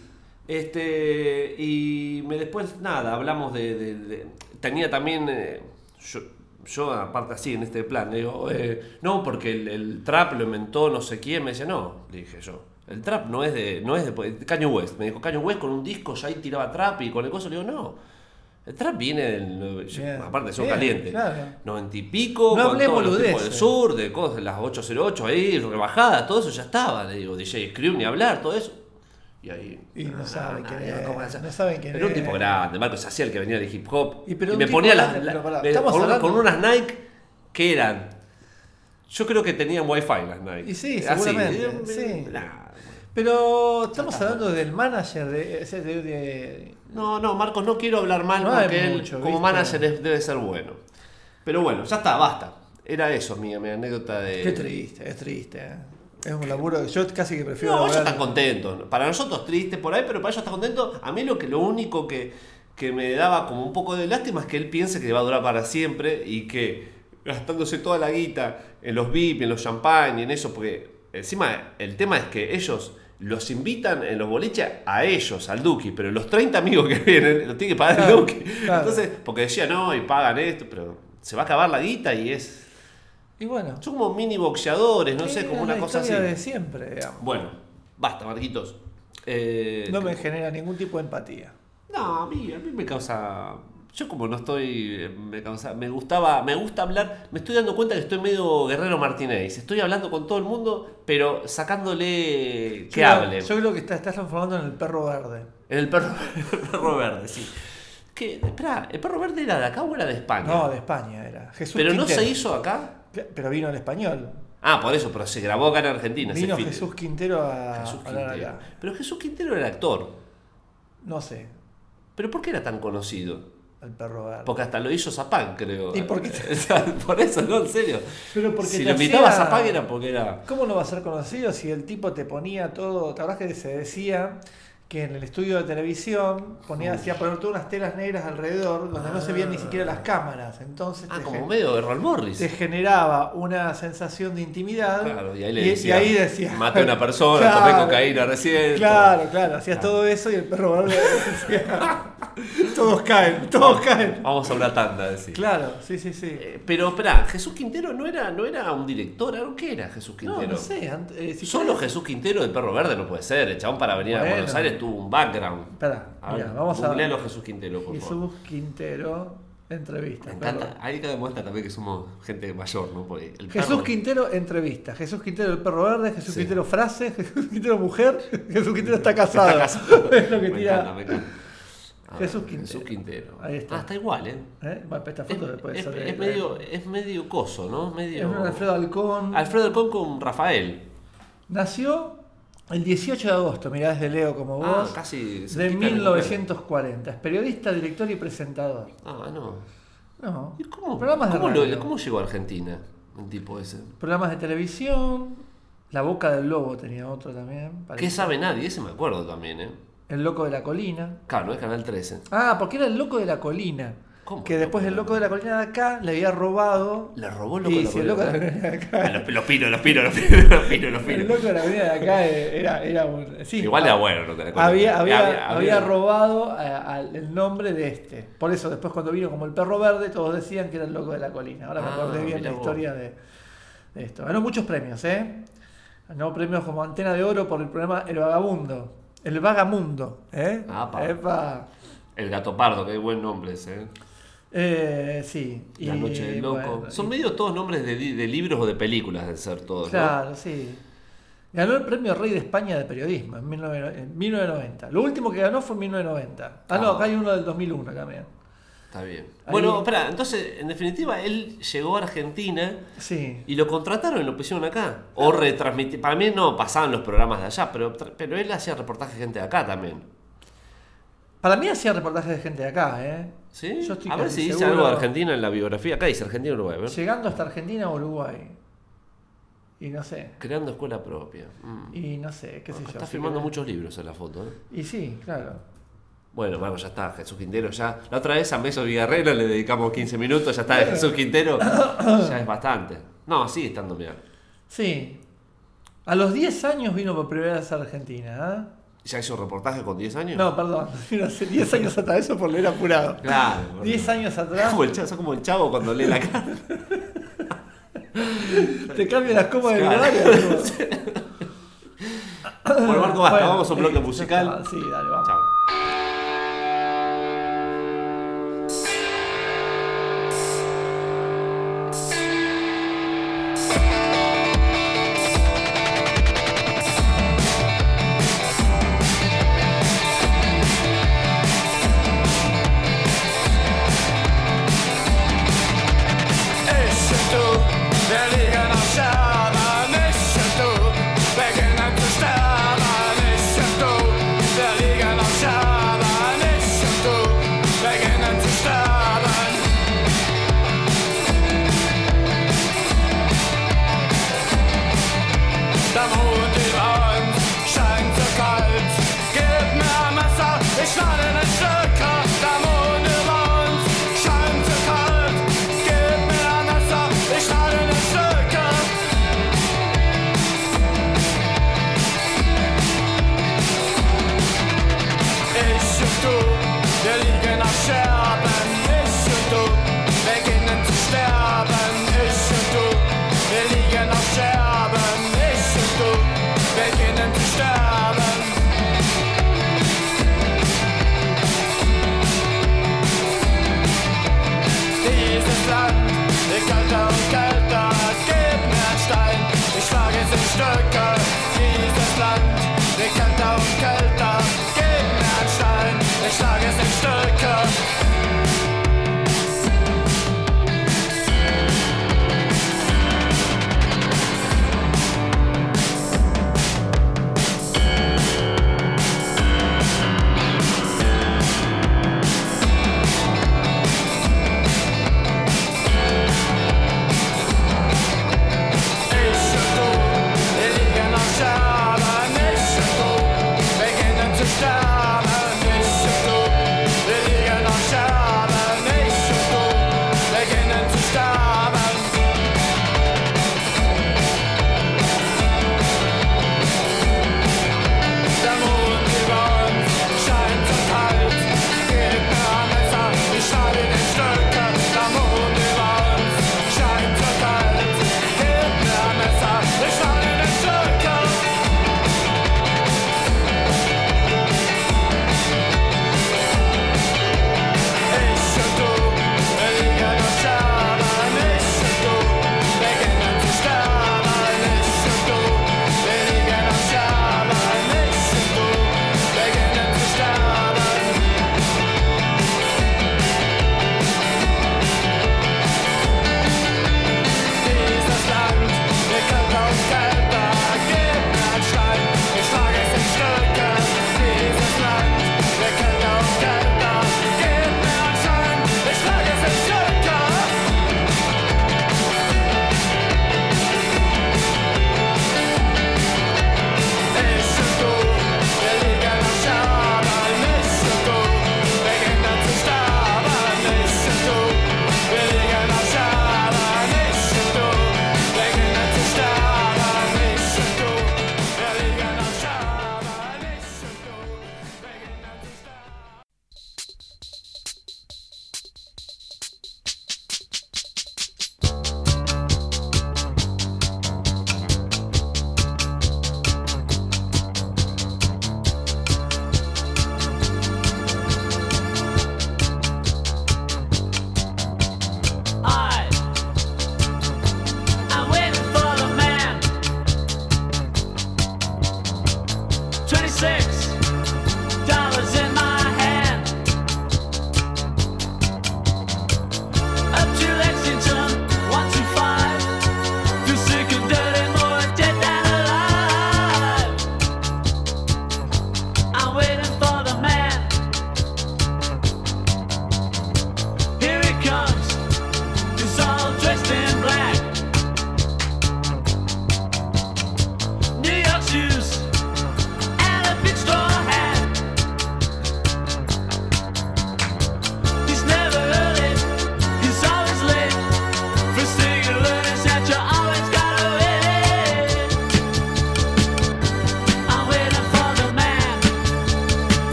Este, y me después, nada, hablamos de... de- de- tenía también... eh, yo, yo, aparte así, en este plan, le digo, eh, no, porque el, el trap lo inventó no sé quién. Me dice, no, le dije yo. El trap no es de... no es de Kanye West. Me dijo, Kanye West con un disco ya ahí tiraba trap y con el coso. Le digo, no. El trap viene del... yo- Bien. aparte, son Bien, calientes. claro. Noventa y pico, No con hablé todos los tipos boludeces. del sur, de cosas, las ocho cero ocho ahí, rebajadas, todo eso ya estaba. Le digo, D J Screw, ni hablar, todo eso. Y ahí... Y no nah, saben nah, quién nah, es, ¿cómo va a ser? no saben quién Era un es. tipo grande, Marcos hacía el que venía del hip hop. Y Y, pero un me tipo ponía las, grande, la- pero pará, me- estamos con, hablando- con unas Nike que eran... Yo creo que tenían wifi las Nike. Y sí, Así, seguramente, eh, sí. nah. Pero estamos hablando del manager de. ese de, de- No, no, Marcos, no quiero hablar mal No hay porque él mucho, como ¿viste? manager es- debe ser bueno. Pero bueno, ya está, basta. Era eso mi, mi anécdota de... Qué triste, es triste. ¿eh? Es un laburo que yo casi que prefiero. No, ellos laburar- están contentos. Para nosotros triste por ahí, pero para ellos están contentos. A mí lo que lo único que, que me daba como un poco de lástima es que él piense que va a durar para siempre y que gastándose toda la guita en los V I P, en los champán y en eso, porque encima el tema es que ellos los invitan en los boliches a ellos, al Duki, pero los treinta amigos que vienen los tiene que pagar Claro, el Duki. claro. Entonces, porque decía no, y pagan esto, pero se va a acabar la guita y es... Y bueno. Son como mini boxeadores, no sé, es como la una cosa así. historia de siempre, digamos. Bueno, basta, Marquitos. Eh, No me genera ningún tipo de empatía. No, a mí, a mí me causa... Yo como no estoy... Me causa, me gustaba... Me gusta hablar... Me estoy dando cuenta que estoy medio Guerrero Martínez. Estoy hablando con todo el mundo, pero sacándole... Que Yo- hable. Yo creo que está- estás transformando en el perro verde. En el perro, el perro verde, sí. Que, espera, ¿el perro verde era de acá o era de España? No, de España era. Jesús Pero no Quintero. se hizo acá. Pero vino en español. Ah, por eso, pero se grabó acá en Argentina. ese Vino film. Jesús Quintero a Jesús hablar Quintero. acá. Pero Jesús Quintero era actor. No sé, ¿Pero por qué era tan conocido? el perro verde. Porque hasta lo hizo Zapag, creo. ¿Y por qué? O sea, por eso, no, en serio. Pero porque si te lo invitaba hacía- a Zapag era porque era... ¿Cómo no va a ser conocido si el tipo te ponía todo? ¿Te acuerdas que se decía que en el estudio de televisión ponía, hacía poner todas unas telas negras alrededor donde no se veían ni siquiera las cámaras? Entonces Ah, te, como gen- medio de Errol Morris. te generaba una sensación de intimidad. Claro, y ahí le y, decía, y ahí decía, maté a una persona, Claro. tomé cocaína recién. Claro, claro, hacías Claro. todo eso y el perro verde decía, todos caen, todos caen. Vamos a una tanda, decir. Claro, sí, sí, sí. Eh, pero espera, Jesús Quintero no era, no era un director, ¿o ¿qué era Jesús No, Quintero? no sé. ant- eh, si Solo querés- Jesús Quintero del Perro Verde no puede ser. El chabón para venir a Bueno. Buenos Aires tuvo un background. Espera, A mira, ver, vamos a googlealo Jesús Quintero, por favor. Jesús Quintero, entrevista. Me encanta. perro. Ahí que demuestra también que somos gente mayor, ¿no? Porque el Jesús perro- Quintero, entrevista. Jesús Quintero, el perro verde. Jesús Sí. Quintero, frase. Jesús Quintero, mujer. Jesús Quintero está casado. Está casado. Es lo que me tira. encanta, me encanta. A ver, Jesús Quintero. Jesús Quintero. Ahí está. Ah, está igual, ¿eh? ¿Eh? Bueno, esta Es, foto después es- sale- es medio, es medio coso, ¿no? Es Medio... un Alfredo Alcón. Alfredo Alcón con Rafael. Nació el dieciocho de agosto, mirá, desde Leo como Ah, vos. casi de cerquita mil novecientos cuarenta. Es periodista, director y presentador. Ah, no. No. ¿Y cómo, Programas de cómo, lo- radio. cómo llegó a Argentina el tipo ese? Programas de televisión. La Boca del Lobo tenía otro también. ¿Qué parece. sabe nadie? Ese me acuerdo también, ¿eh? El Loco de la Colina. Claro, no es Canal trece. Ah, porque era el Loco de la Colina. ¿Cómo? Que después el Loco de la Colina de acá le había robado. Le robó el loco Y de la si el Loco de la Colina. Colina de acá. Ah, los, los pinos, los pinos, los pinos, los pinos, los El pinos. Loco de la Colina de acá era, era un. Sí, Igual era bueno el loco de la Colina. Había, había, Había- había había- robado a- a- el nombre de este. Por eso, después, cuando vino como el perro verde, todos decían que era el Loco de la Colina. Ahora me Ah, acordé bien mirá la vos. historia de, de esto. Ganó muchos premios, ¿eh? Ganó premios como Antena de Oro por el programa El Vagabundo. El Vagamundo, ¿eh? Apa. Epa. El Gato Pardo, qué buen nombre ese, ¿eh? Eh, sí. La y, Noche del Loco. bueno, Son y- medio todos nombres de, li- de libros o de películas, de ser todos, Claro, ¿no? sí. Ganó el premio Rey de España de Periodismo en mil novecientos noventa. Lo último que ganó fue en mil novecientos noventa. Ah, no, Ah. acá hay uno del dos mil uno también. Está bien. Ahí- Bueno, espera, entonces, en definitiva, él llegó a Argentina Sí. y lo contrataron y lo pusieron acá. O retransmitir. Para mí no pasaban los programas de allá, pero, tra- pero él hacía reportajes de gente de acá también. Para mí hacía reportajes de gente de acá, ¿eh? ¿Sí? Yo estoy A ver casi si dice seguro. algo de Argentina en la biografía. Acá dice Argentina y Uruguay. a ver. Llegando hasta Argentina o Uruguay. Y no sé. Creando escuela propia. Mm. Y no sé, qué sé yo. Está si firmando querés. muchos libros en la foto, ¿eh? Y sí, claro. Bueno, bueno, ya está, Jesús Quintero ya. La otra vez a Meso Villarreal le dedicamos quince minutos, ya está de Jesús Quintero. Ya es bastante. No, sigue estando bien. Sí. A los diez años vino por primera vez a Argentina, ¿ah? ¿Ya hizo reportaje con diez años? No, perdón. Vino hace diez años atrás, eso por leer apurado. Claro. diez años atrás. Como el chavo, sos como el chavo cuando lee la cara. Te cambian las comas del Claro. horario. Bueno, Marco, basta, Bueno, vamos a un bloque eh, musical. ya está. Sí, dale, vamos. Chao. Ist du, wir liegen auf Scherben, ist du, beginnen zu sterben, ist du, wir liegen auf Scherben, ist du, beginnen zu sterben. Der Mond über uns scheint so kalt, gib mir ein Messer, ich schneide in Stücke. Der Mond über uns scheint so kalt, gib mir ein Messer, ich schneide in Stücke. Ich und du, wir liegen auf Scherben, ich und du, beginnen zu sterben, ich und du, wir liegen auf Scherben, ich und du, beginnen zu sterben. Dieses Land wird kälter und kälter, gib mir einen Stein, ich schlage es in Stücke. Dieses Land wird kälter und kälter, gib mir einen Stein, ich schlage es in Stücke.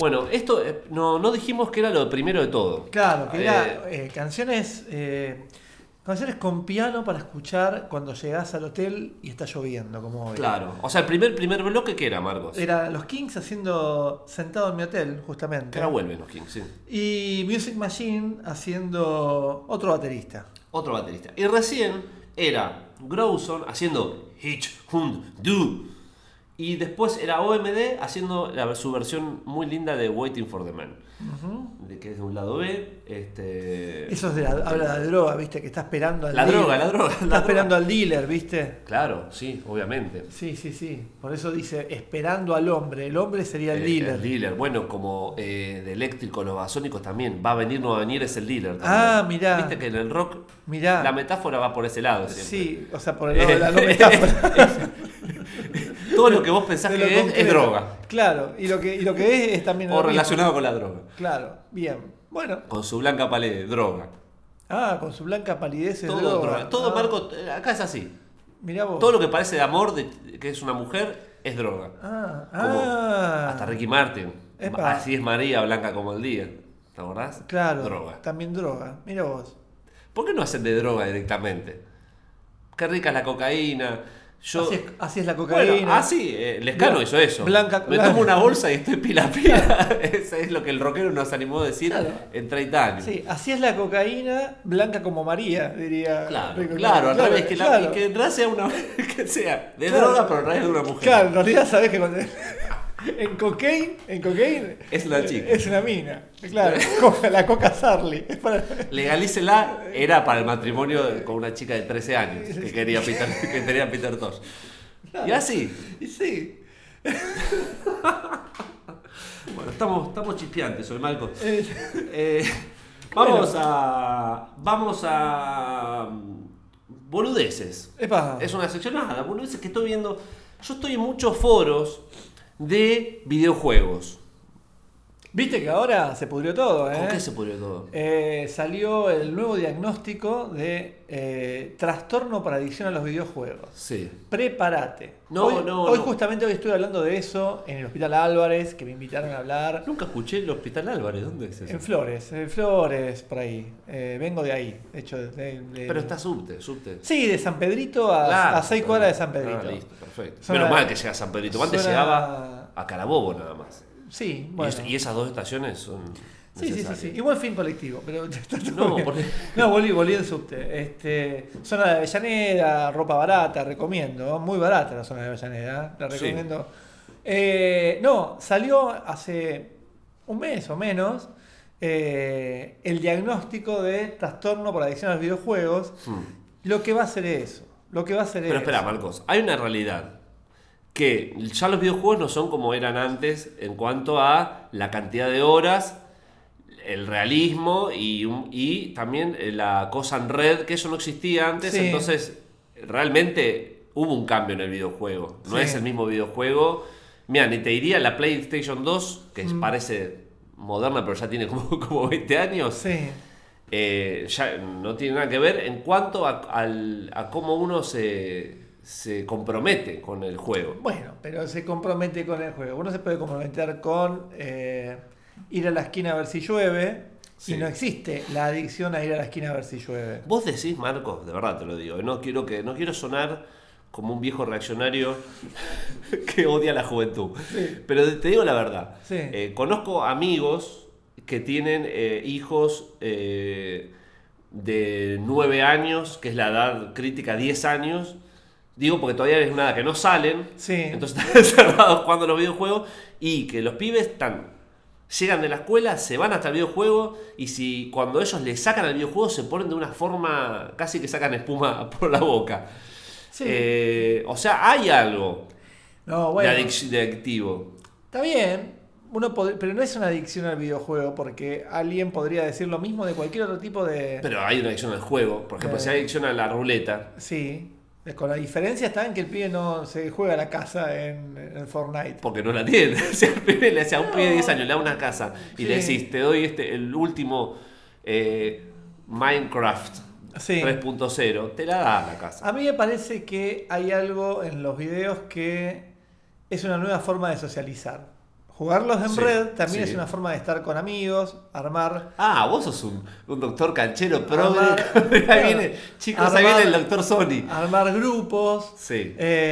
Bueno, esto eh, no, no dijimos que era lo primero de todo. Claro, que Eh, era eh, canciones, eh, canciones con piano para escuchar cuando llegás al hotel y está lloviendo, como hoy. Claro. O sea, el primer, primer bloque, ¿qué era, Marcos? Era los Kings haciendo Sentado en mi hotel, justamente. Que ahora vuelven los Kings, sí. Y Music Machine haciendo otro baterista. Otro baterista. Y recién era Growson haciendo Hitch, Hund, Do. Y después era O M D haciendo la, su versión muy linda de Waiting for the Man. Uh-huh. De que es de un lado B. Este... Eso es de la, habla de droga, ¿viste? Que está esperando al La dealer. droga, la droga. Está la esperando droga. al dealer, ¿viste? Claro, sí, obviamente. Sí, sí, sí. Por eso dice esperando al hombre. El hombre sería el Eh, dealer. El dealer. Bueno, como eh, de eléctrico, los basónicos también. Va a venir, no va a venir, es el dealer. También. Ah, mirá. Viste que en el rock Mirá. la metáfora va por ese lado siempre. Sí, o sea, por el lado de la no metáfora. Todo lo que vos pensás De que lo es, es concreto. droga. Claro, y lo que, y lo que es es también... O lo mismo. relacionado con la droga. Claro, bien. Bueno. Con su blanca pared, droga. Ah, con su blanca palidez de Todo, droga. droga. Todo Ah, Marco, acá es así. Mirá vos. Todo lo que parece de amor, de, que es una mujer, es droga. Ah, Como ah. hasta Ricky Martin. Epa. Así es María, blanca como el día. ¿Te acordás? Claro, Droga. también droga. Mira vos. ¿Por qué no hacen de droga directamente? Qué rica es la cocaína. Yo... Así, es, así es la cocaína. Bueno, así, eh, Lescano Blan- hizo eso. blanca- Me blanca- tomo una bolsa y estoy pila pila. Eso es lo que el rockero nos animó a decir Claro. en treinta años. Sí, así es la cocaína, blanca como María, diría. Claro, Rico claro, al Claro, revés, que, la- claro. y que en realidad sea una que sea de Claro. droga, pero en realidad es de una mujer. Claro, en realidad sabés que cuando- en cocaine, en cocaine Es una chica. Es una mina. Claro, coca- la coca Sarli. Es para- Legalícela era para el matrimonio con una chica de trece años que quería Peter, que quería Peter Tosh. Y así. Y sí. Bueno, estamos, estamos chispeantes hoy, Marco. Eh, Eh, vamos a. Vamos a. mm, Boludeces. Epa. Es una sección nada, boludeces que estoy viendo. Yo estoy en muchos foros de videojuegos. Viste que ahora se pudrió todo, ¿eh? ¿Con qué se pudrió todo? Eh, salió el nuevo diagnóstico de eh, trastorno por adicción a los videojuegos. Sí. Prepárate. No, hoy, no, Hoy no. justamente hoy estuve hablando de eso en el Hospital Álvarez, que me invitaron a hablar. Nunca escuché el Hospital Álvarez. ¿Dónde es eso? En Flores, en Flores, por ahí. Eh, vengo de ahí, de hecho. De, de- Pero está subte, subte. Sí, de San Pedrito a, Claro, a seis está cuadras de bien. San Pedrito. Ah, listo, perfecto. Zona- Menos mal que llega a San Pedrito. Antes zona- llegaba a Carabobo nada más. Sí, Y bueno. es- Y, esas dos estaciones son. Sí, sí, sí, necesarias. sí. Igual fin colectivo, pero está todo No, bien. porque- No, volví, volví en subte. Este, zona de Avellaneda, ropa barata, recomiendo. Muy barata la zona de Avellaneda, la Sí. recomiendo. Eh, no, salió hace un mes o menos eh, el diagnóstico de trastorno por adicción a los videojuegos. Hmm. Lo que va a hacer eso. Lo que va a hacer Pero es. espera, Marcos, hay una realidad que ya los videojuegos no son como eran antes en cuanto a la cantidad de horas, el realismo y, un- y también eh, la cosa en red, que eso no existía antes, Sí. entonces realmente hubo un cambio en el videojuego, no Sí. es el mismo videojuego. Mira, ni te diría la PlayStation dos, que es- Mm. parece moderna pero ya tiene como, como veinte años. Sí. Eh, ya no tiene nada que ver en cuanto a, al- a cómo uno se, se compromete con el juego. Bueno, pero se compromete con el juego. Uno se puede comprometer con eh, ir a la esquina a ver si llueve. Sí. Y no existe la adicción a ir a la esquina a ver si llueve. Vos decís, Marcos, de verdad te lo digo, no quiero, que, no quiero sonar como un viejo reaccionario que odia a la juventud, Sí. pero te digo la verdad. Sí. Eh, conozco amigos que tienen eh, hijos eh, de nueve años, que es la edad crítica, diez años. Digo porque todavía es nada que no salen, Sí. entonces están encerrados jugando a los videojuegos y que los pibes están, llegan de la escuela, se van hasta el videojuego y si cuando ellos le sacan al videojuego se ponen de una forma casi que sacan espuma por la boca. Sí. Eh, o sea, hay algo No, bueno. de, adic- de adictivo. Está bien. Uno pod- pero no es una adicción al videojuego, porque alguien podría decir lo mismo de cualquier otro tipo de. Pero hay una adicción al juego. Por ejemplo, Eh. si hay adicción a la ruleta. Sí. Con la diferencia está en que el pibe no se juega a la casa en, en Fortnite. Porque no la tiene. O sea, el pibe le- o sea, a un pibe de diez años le da una casa y le Sí. decís, te doy este, el último eh, Minecraft Sí. tres punto cero, te la da la casa. A mí me parece que hay algo en los videos que es una nueva forma de socializar. Jugarlos en Sí, red también sí. es una forma de estar con amigos, armar. Ah, vos sos un, un doctor canchero progre. Armar- Ahí claro. viene, chicos, ahí Armar- viene el doctor Sony. Armar grupos. Sí.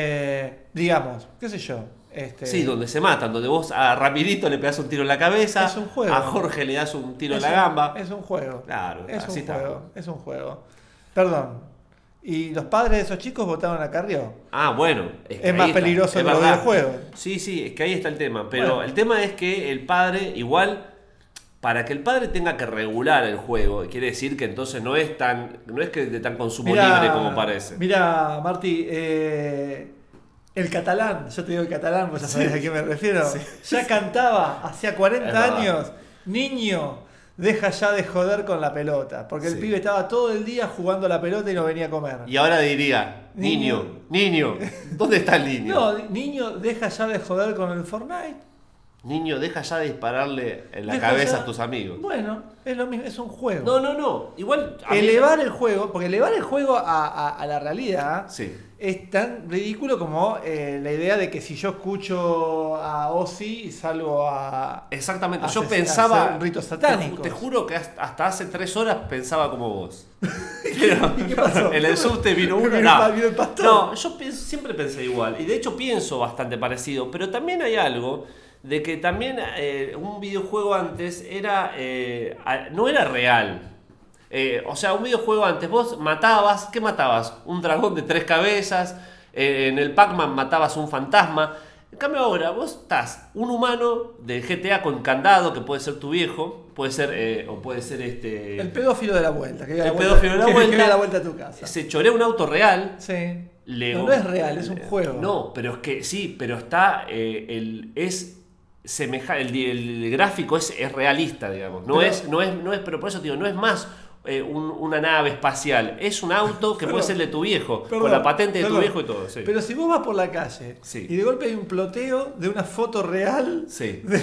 eh, digamos, qué sé yo. Este, Sí, donde se matan, donde vos a Ramirito le pegás un tiro en la cabeza, Es un juego. a Jorge le das un tiro es en la un- gamba. Es un juego. Claro, es así un está. juego. Es un juego. Perdón. Y los padres de esos chicos votaron a Carrió. Ah, bueno. Es, que Es ahí más está, peligroso es que los verdad. videojuegos. Sí, sí, es que ahí está el tema. Pero Bueno. el tema es que el padre, igual, para que el padre tenga que regular el juego, quiere decir que entonces no es tan, no es que de tan consumo Mirá, libre como parece. Mira, Marti, eh, el catalán, yo te digo el catalán, vos ya sabés a qué me refiero. Ya cantaba hacía cuarenta Es verdad. años, niño, deja ya de joder con la pelota. Porque el Sí. pibe estaba todo el día jugando a la pelota y no venía a comer. Y ahora diría, niño, niño, ¿dónde está el niño? No, niño, deja ya de joder con el Fortnite. Niño, deja ya de dispararle en la Deja cabeza ya- a tus amigos. Bueno, es lo mismo, es un juego. No, no, no. Igual. a mí- Elevar el juego, porque elevar el juego a, a- a la realidad Sí. es tan ridículo como eh, la idea de que si yo escucho a Ozzy y salgo a. Exactamente. a Yo hacer- a pensaba. hacer ritos te, satánicos. te juro que hasta hasta hace tres horas pensaba como vos. Pero ¿Y qué pasó? en el subte vino uno. Vino el No, pa- vino el pastor. no, yo pienso- siempre pensé igual. Y de hecho pienso bastante parecido. Pero también hay algo de que también eh, un videojuego antes era eh, a- no era real. Eh, o sea, un videojuego antes vos matabas, ¿qué matabas? Un dragón de tres cabezas, eh, en el Pac-Man matabas un fantasma. En cambio ahora vos estás un humano de G T A con candado, que puede ser tu viejo, puede ser, eh, o puede ser este... El pedófilo de la vuelta. Que viene a El la vuelta- pedófilo de la que- que vuelta. viene a la vuelta a tu casa. Se chorea un auto real. Sí. le- No, no es real, es un juego. No, pero es que sí, pero está, eh, el, es semeja, el, el gráfico es, es realista, digamos. No Pero- es, no es, no es, pero por eso te digo, no es más eh, un- una nave espacial, es un auto que Perdón, puede ser el de tu viejo, perdón, con la patente de perdón. tu viejo y todo. Sí. Pero si vos vas por la calle Sí. y de golpe hay un ploteo de una foto real Sí. de,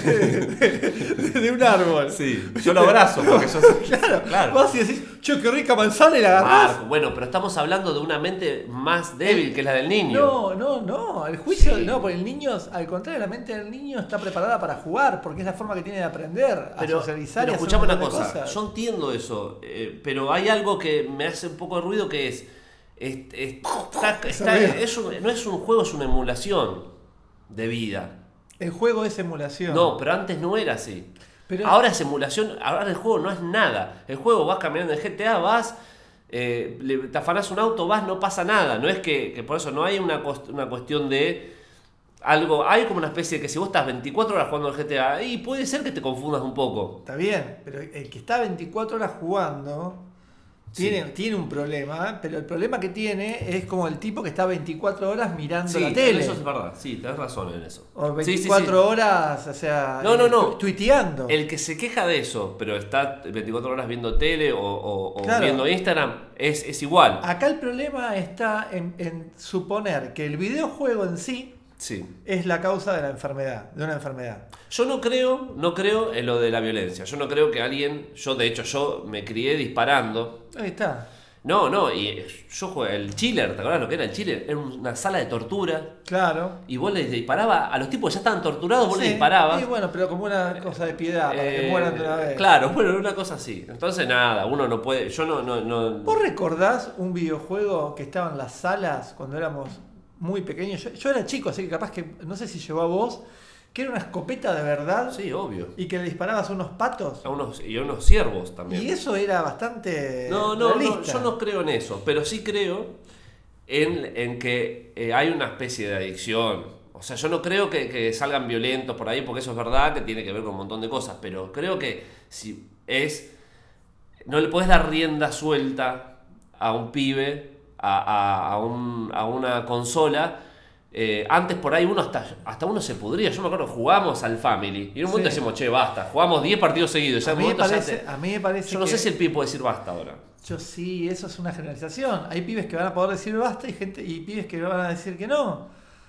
de- de un árbol. Sí, yo lo abrazo porque yo Claro, claro. Vas y decís, che, qué rica manzana y la agarrás. Marco, bueno, pero estamos hablando de una mente más débil que la del niño. No, no, no. El juicio, Sí. no, porque el niño, al contrario, la mente del niño está preparada para jugar, porque es la forma que tiene de aprender, a Pero, socializar pero y a hacer escuchame un una montón de cosa, cosas. yo entiendo eso, eh, pero hay algo que me hace un poco de ruido que es, es- es- está- está- ruido. es un- no es un juego, es una emulación de vida. El juego es emulación. No, pero antes no era así. Pero- Ahora es emulación, ahora el juego no es nada. El juego vas caminando en G T A, vas, eh, le- te afanás un auto, vas, no pasa nada. No es que, que por eso no hay una, cost- una cuestión de algo, hay como una especie de que si vos estás veinticuatro horas jugando al G T A, y puede ser que te confundas un poco. Está bien, pero el que está veinticuatro horas jugando Sí. tiene, tiene un problema, pero el problema que tiene es como el tipo que está veinticuatro horas mirando Sí, la tele. eso es verdad, sí, tenés razón en eso. O Sí, sí, sí. veinticuatro horas, o sea, No, no, no. tu- tuiteando. El que se queja de eso, pero está veinticuatro horas viendo tele o, o- o Claro. viendo Instagram, es, es igual. Acá el problema está en, en suponer que el videojuego en sí Sí. es la causa de la enfermedad, de una enfermedad. Yo no creo, no creo en lo de la violencia. Yo no creo que alguien, yo de hecho yo me crié disparando. Ahí está. No, no, y yo jugué el chiller, ¿te acuerdas lo que era el chiller? Era una sala de tortura Claro. y vos les disparabas a los tipos que ya estaban torturados, vos Sí, les disparabas. Y bueno, pero como una cosa de piedad, para que Eh, mueran de una vez. Claro, bueno, una cosa así. Entonces nada, uno no puede, yo no, no, no. ¿Vos recordás un videojuego que estaba en las salas cuando éramos muy pequeños? Yo, yo era chico, así que capaz que, no sé si llegó a vos, que era una escopeta de verdad Sí, obvio. y que le disparabas a unos patos. A unos, y a unos ciervos también. Y eso era bastante No, no, no, realista. yo no creo en eso, pero sí creo en, en que eh, hay una especie de adicción. O sea, yo no creo que, que salgan violentos por ahí, porque eso es verdad, que tiene que ver con un montón de cosas, pero creo que si es... No le puedes dar rienda suelta a un pibe, a, a, a, un, a una consola. Eh, antes por ahí uno hasta, hasta uno se pudría. Yo me acuerdo, jugamos al Family y en un momento Sí. decimos, che, basta. Jugamos diez partidos seguidos. Ya A en mí, un me momento ya parece, te- a mí me parece Yo no que- sé si el pibe puede decir basta ahora. Yo sí, eso es una generalización. Hay pibes que van a poder decir basta y gente y pibes que van a decir que no.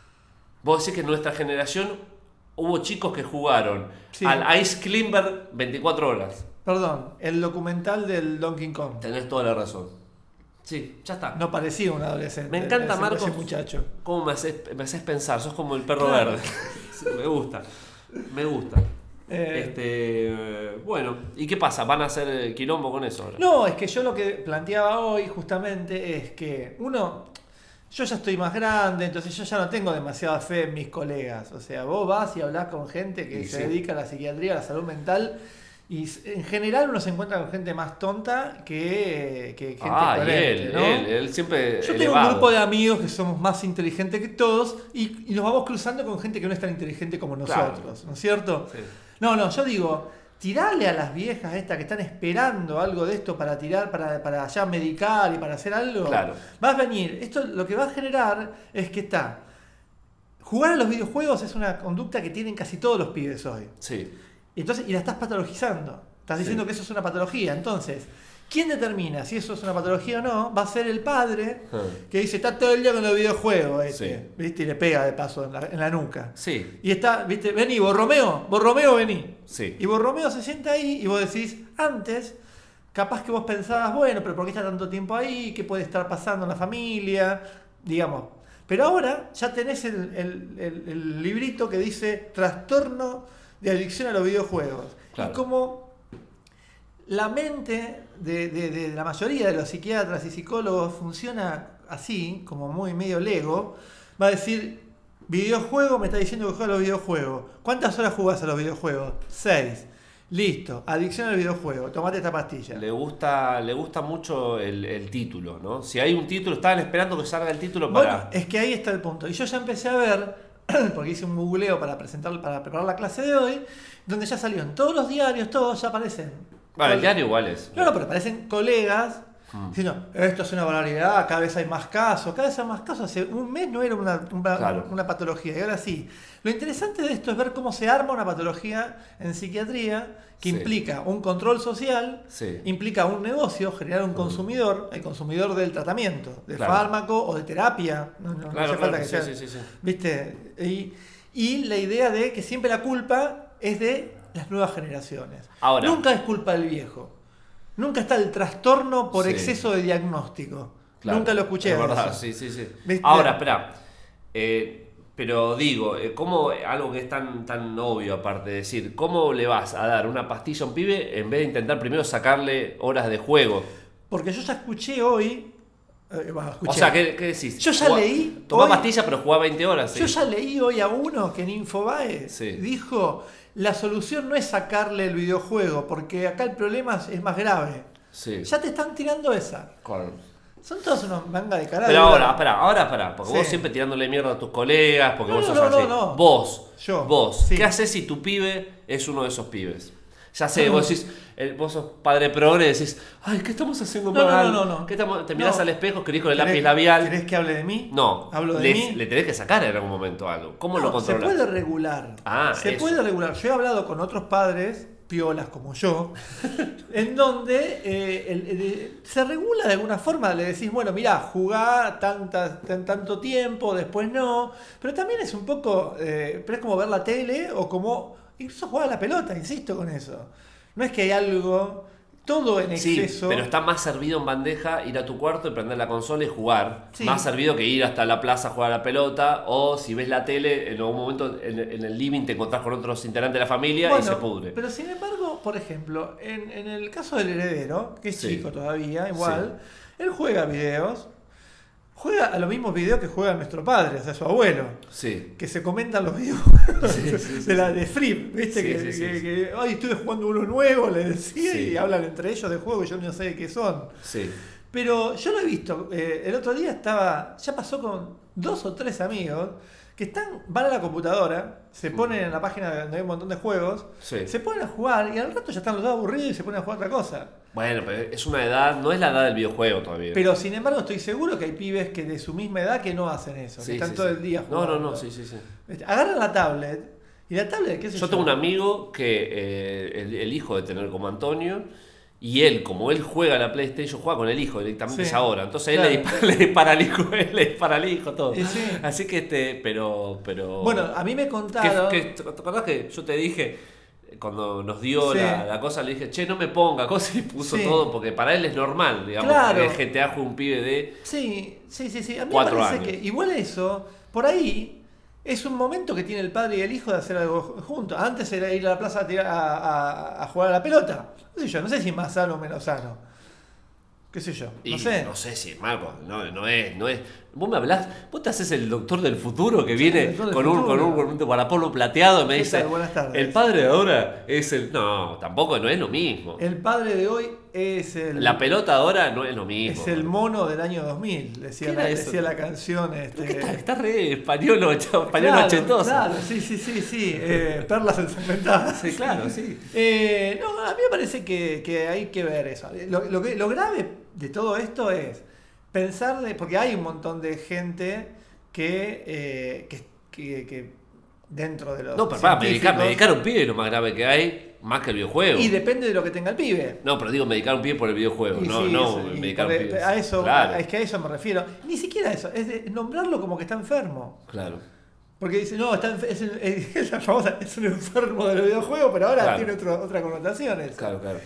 Vos decís que en nuestra generación hubo chicos que jugaron Sí. al Ice Climber veinticuatro horas. Perdón, el documental del Donkey Kong. Tenés toda la razón. Sí, ya está. No parecía un adolescente. Me encanta, ese- Marcos. ese muchacho. ¿Cómo me haces, me haces pensar? Sos como el perro Claro. verde. Sí, me gusta. Me gusta. Eh, Este, bueno, ¿y qué pasa? ¿Van a hacer quilombo con eso ahora? No, es que yo lo que planteaba hoy justamente es que uno, yo ya estoy más grande, entonces yo ya no tengo demasiada fe en mis colegas. O sea, vos vas y hablás con gente que Y se sí. dedica a la psiquiatría, a la salud mental, y en general uno se encuentra con gente más tonta que, que gente Ah, y coherente, él, ¿no? él, él siempre Yo tengo elevado. un grupo de amigos que somos más inteligentes que todos y, y nos vamos cruzando con gente que no es tan inteligente como nosotros, Claro. ¿no es cierto? Sí. No, no, yo digo, tirarle a las viejas estas que están esperando algo de esto para tirar, para, para ya medicar y para hacer algo, Claro. va a venir. Esto lo que va a generar es que está. Jugar a los videojuegos es una conducta que tienen casi todos los pibes hoy. Sí. Y entonces, y la estás patologizando. Estás diciendo Sí. que eso es una patología. Entonces, ¿quién determina si eso es una patología o no? Va a ser el padre Ah. que dice, está todo el día con los videojuegos, este, Sí. ¿viste? Y le pega de paso en la, en la nuca. Sí. Y está, ¿viste? Vení, Borromeo, Borromeo, vení. Sí. Y Borromeo se sienta ahí y vos decís, antes, capaz que vos pensabas, bueno, pero ¿por qué está tanto tiempo ahí? ¿Qué puede estar pasando en la familia? Digamos. Pero ahora ya tenés el, el- el- el librito que dice trastorno de adicción a los videojuegos. Claro. Y como la mente de, de- de la mayoría de los psiquiatras y psicólogos funciona así, como muy medio lego, va a decir, videojuego me está diciendo que juega a los videojuegos. ¿Cuántas horas jugás a los videojuegos? Seis. Listo, adicción al videojuego, tomate esta pastilla. Le gusta, le gusta mucho el, el título, ¿no? Si hay un título, estaban esperando que salga el título para. Bueno, es que ahí está el punto. Y yo ya empecé a ver, porque hice un googleo para presentar, para preparar la clase de hoy, donde ya salió en todos los diarios, todos ya aparecen. Bueno, el diario igual es. Claro, pero aparecen colegas Mm. diciendo, esto es una barbaridad, cada vez hay más casos, cada vez hay más casos. Hace un mes no era una, una, Claro. una patología, y ahora sí. Lo interesante de esto es ver cómo se arma una patología en psiquiatría que Sí. implica un control social, Sí. implica un negocio, generar un consumidor, el consumidor del tratamiento, de Claro. fármaco o de terapia. No, no- no Claro, hace falta claro, que sí, sea. sí, sí, sí. ¿Viste? Y, y la idea de que siempre la culpa es de las nuevas generaciones. Ahora. Nunca es culpa del viejo. Nunca está el trastorno por Sí. exceso de diagnóstico. Claro, Nunca lo escuché. Es de verdad, eso. sí, sí, sí. ¿Viste? Ahora, espera. Eh, pero digo, eh, ¿cómo algo que es tan, tan obvio aparte de decir, cómo le vas a dar una pastilla a un pibe en vez de intentar primero sacarle horas de juego? Porque yo ya escuché hoy. eh, bueno, escuché. O sea, ¿qué, qué decís? Yo ya Jugá- leí Tomá hoy- pastilla, pero jugá veinte horas. sí. Yo ya leí hoy a uno que en Infobae Sí. dijo: la solución no es sacarle el videojuego, porque acá el problema es- es más grave. Sí. Ya te están tirando esa. Con- Son todos unos manga de cara. Pero dura. ahora, espera, ahora, espera, porque Sí. vos siempre tirándole mierda a tus colegas, porque No, vos no, sos no, así. no, no. Vos, Yo, vos, sí. ¿qué haces si tu pibe es uno de esos pibes? Ya sé, vos decís, eh, vos sos padre progre, decís, ay, ¿qué estamos haciendo No, no, mal? no, no, no. ¿Qué estamos- Te mirás No. al espejo, escribís con el ¿Querés- lápiz labial. ¿Querés que hable de mí? No, ¿Hablo de le, mí? le tenés que sacar en algún momento algo. ¿Cómo lo No, se controlas? puede regular. Ah, se eso. puede regular. Yo he hablado con otros padres, piolas como yo, en donde eh, el- el- se regula de alguna forma. Le decís, bueno, mirá, jugá tanta, tan- tanto tiempo, después no. Pero también es un poco, eh, pero es como ver la tele o como incluso jugar a la pelota, insisto con eso. No es que hay algo, todo en Sí, exceso. pero está más servido en bandeja ir a tu cuarto y prender la consola y jugar. Sí. Más servido que ir hasta la plaza a jugar a la pelota. O si ves la tele, en algún momento en, en el living te encontrás con otros integrantes de la familia y Bueno, se pudre. Pero sin embargo, por ejemplo, en, en el caso del heredero, que es Sí. chico todavía, igual, él juega videos, juega a los mismos videos que juega nuestro padre, o sea, su abuelo, Sí. que se comentan los videos Sí, sí, sí, de la de Frip, ¿viste? Sí, que, sí, sí, que- sí. que, ay, estuve jugando uno nuevo, le decía, Sí. y hablan entre ellos de juego y yo no sé de qué son. Sí. Pero yo lo he visto, eh, el otro día estaba, ya pasó con dos o tres amigos que están, van a la computadora, se ponen en la página donde hay un montón de juegos, Sí. se ponen a jugar y al rato ya están los dos aburridos y se ponen a jugar otra cosa. Bueno, pero es una edad, no es la edad del videojuego todavía. Pero sin embargo estoy seguro que hay pibes que de su misma edad que no hacen eso, Sí, que están sí, todo sí. el día No, jugando. no, no, sí, sí, sí. ¿Viste? Agarran la tablet y la tablet, qué sé yo. Yo tengo un amigo que eh, el, el hijo de tener como Antonio, y él, como él juega a la PlayStation, juega con el hijo directamente Sí. es ahora. Entonces Claro. él le dispara, le dispara al hijo, él le dispara al hijo, todo. Y sí. Así que este, pero, pero. Bueno, a mí me ¿Qué- contaron... qué- ¿Te acordás que yo te dije, cuando nos dio Sí. la, la cosa, le dije, che, no me ponga cosas y puso Sí. todo, porque para él es normal, digamos, Claro. que el G T A juega un pibe de. Sí, sí, sí, sí. A mí Cuatro me parece años. que igual eso, por ahí, es un momento que tiene el padre y el hijo de hacer algo juntos. Antes era ir a la plaza a, tirar- a, a- a jugar a la pelota. No sé yo, no sé si es más sano o menos sano. ¿Qué sé yo? Y No sé. no sé si, Marco, no, no es, no es. Vos me hablás, vos te haces el doctor del futuro que viene doctor del con un, con un, futuro. con un guardapolvo plateado y me ¿Qué dice. tal? Buenas tardes. El padre de ahora es el. No, tampoco no es lo mismo. El padre de hoy es el, La pelota ahora no es lo mismo. es el mono del año dos mil, decía, ¿Qué la, era eso? decía la canción. Este, ¿Qué está, está re español, español claro, ochentoso. Claro, sí, sí, sí, sí. eh, perlas ensangrentadas. Sí, claro, sí. Eh, no, a mí me parece que, que hay que ver eso. Lo, lo, que- lo grave de todo esto es pensar, de, porque hay un montón de gente que, eh, que, que- que dentro de los No, pero para medicar, científicos- medicar a un pibe es lo más grave que hay, más que el videojuego. y depende de lo que tenga el pibe. No, pero digo medicar a un pibe por el videojuego, Y no, sí, no eso, y medicar a un porque pibe. a eso, Claro, es que a eso me refiero. Ni siquiera eso, es de nombrarlo como que está enfermo. claro. Porque dice, no, está enfer- es, el- es la famosa, es un enfermo del videojuego, pero ahora Claro. tiene otro, otra connotación eso. Claro, claro.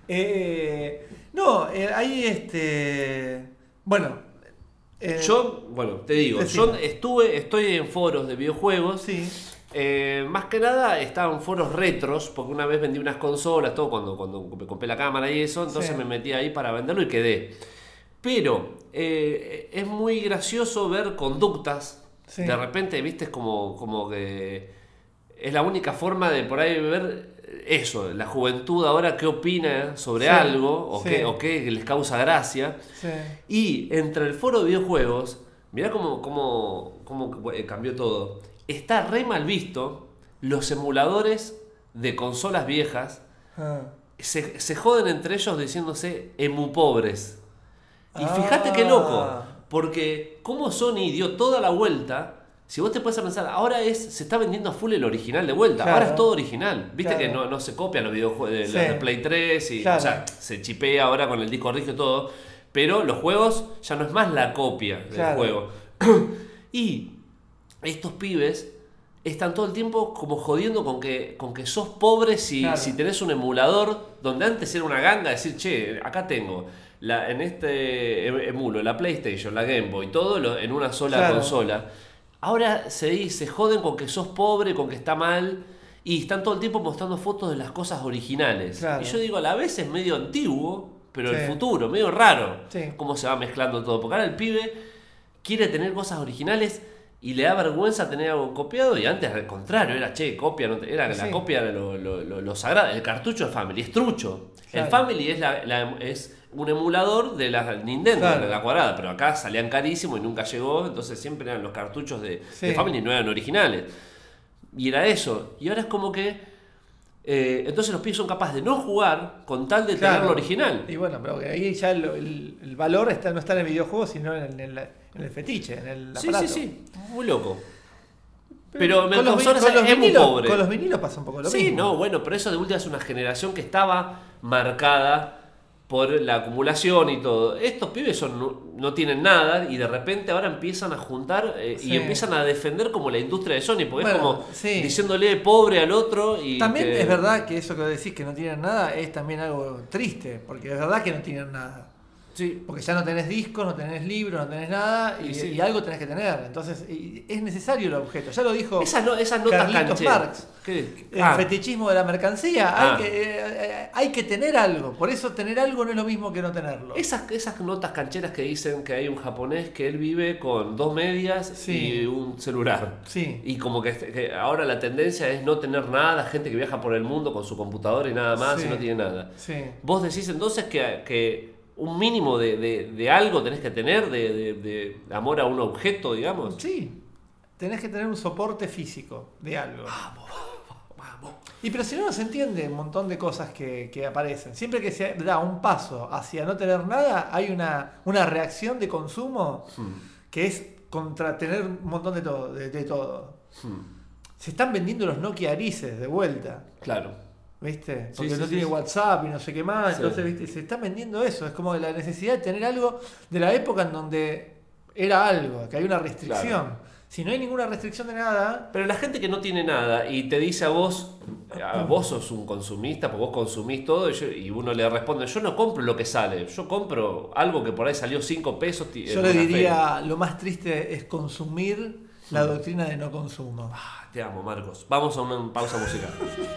Eh, no, eh, ahí este. Bueno. eh, Yo, bueno, te digo, decime. yo estuve, estoy en foros de videojuegos. Sí. Eh, más que nada estaba en foros retros, porque una vez vendí unas consolas, todo cuando, cuando me compré la cámara y eso, entonces Sí. me metí ahí para venderlo y quedé. Pero eh, es muy gracioso ver conductas. Sí. De repente, viste, es como, como que es la única forma de por ahí ver eso, la juventud ahora qué opina sobre Sí, algo o, sí. qué, o qué les causa gracia. Sí. Y entre el foro de videojuegos, mirá cómo, cómo, cómo eh, cambió todo. Está re mal visto los emuladores de consolas viejas. Ah. Se, se joden entre ellos diciéndose emu pobres. Y Ah. fíjate qué loco, porque como Sony dio toda la vuelta. Si vos te puedes pensar, ahora es se está vendiendo a full el original de vuelta. Claro. Ahora es todo original. Viste Claro. que no, no se copian los videojuegos de, Sí. los de Play tres. Y, Claro. O sea, se chipea ahora con el disco rígido y todo. Pero los juegos ya no es más la copia del Claro. juego. Y estos pibes están todo el tiempo como jodiendo con que, con que sos pobre si, Claro. si tenés un emulador donde antes era una ganga, decir, che, acá tengo la, en este em- emulo la PlayStation, la Game Boy, todo lo- en una sola Claro. consola. Ahora se, se joden con que sos pobre, con que está mal, y están todo el tiempo mostrando fotos de las cosas originales. Claro. Y yo digo, a la vez es medio antiguo, pero Sí. el futuro, medio raro. Sí. Cómo se va mezclando todo. Porque ahora el pibe quiere tener cosas originales y le da vergüenza tener algo copiado. Y antes al contrario, era che, copia, no te- era la Sí. copia era lo, lo, lo, lo sagrado. El cartucho de Family es trucho. Claro. El Family es, la, la- es un emulador de la Nintendo, Claro. de la cuadrada, pero acá salían carísimos y nunca llegó. Entonces siempre eran los cartuchos de, Sí. de Family, no eran originales. Y era eso. Y ahora es como que. eh, entonces los pibes son capaces de no jugar con tal de Claro. tener lo original. Y bueno, pero que ahí ya el, el- el valor está, no está en el videojuego, sino en el, en el- en el fetiche, en el Sí, aparato. sí, sí. Muy loco. Pero me con los, vi- consolas con los es muy vinilos, pobre. con los vinilos pasa un poco lo Sí, mismo. no, bueno, pero eso de última es una generación que estaba marcada por la acumulación y todo. Estos pibes son, no, no tienen nada y de repente ahora empiezan a juntar eh, Sí. y empiezan a defender como la industria de Sony, porque es Bueno, como sí. diciéndole pobre al otro y También que- es verdad que eso que decís que no tienen nada es también algo triste, porque es verdad que no tienen nada. Sí. Porque ya no tenés discos, no tenés libros, no tenés nada y, Y sí. y algo tenés que tener. Entonces y es necesario el objeto. Ya lo dijo Esas, no- esas notas Carlitos cancheras. Marx. ¿Qué? el Ah, fetichismo de la mercancía. Ah. Hay, que, eh, eh, hay que tener algo. Por eso tener algo no es lo mismo que no tenerlo. Esas, esas notas cancheras que dicen que hay un japonés que él vive con dos medias Sí. y un celular. Sí. Y como que, que ahora la tendencia es no tener nada, gente que viaja por el mundo con su computadora y nada más Sí. y no tiene nada. Sí. Vos decís entonces que, que un mínimo de, de- de algo tenés que tener, de, de- de amor a un objeto, digamos. Sí. Tenés que tener un soporte físico de algo. Vamos, vamos. Y pero si no, no se entiende un montón de cosas que, que aparecen. Siempre que se da un paso hacia no tener nada, hay una, una reacción de consumo Hmm, que es contra tener un montón de todo. De, de todo. hmm. Se están vendiendo los Nokia Grises de vuelta, Claro. ¿viste? Sí, Porque sí, no sí, tiene sí. WhatsApp y no sé qué más. Sí. Entonces, ¿viste? Se están vendiendo eso. Es como la necesidad de tener algo de la época en donde era algo, que hay una restricción. Claro. Si no hay ninguna restricción de nada, Pero la gente que no tiene nada y te dice a vos, a vos sos un consumista, porque vos consumís todo, y, yo- y uno le responde, yo no compro lo que sale, yo compro algo que por ahí salió cinco pesos. ti- yo en le una diría, feria". lo más triste es consumir la doctrina de no consumo. Ah, te amo, Marcos. Vamos a una pausa musical.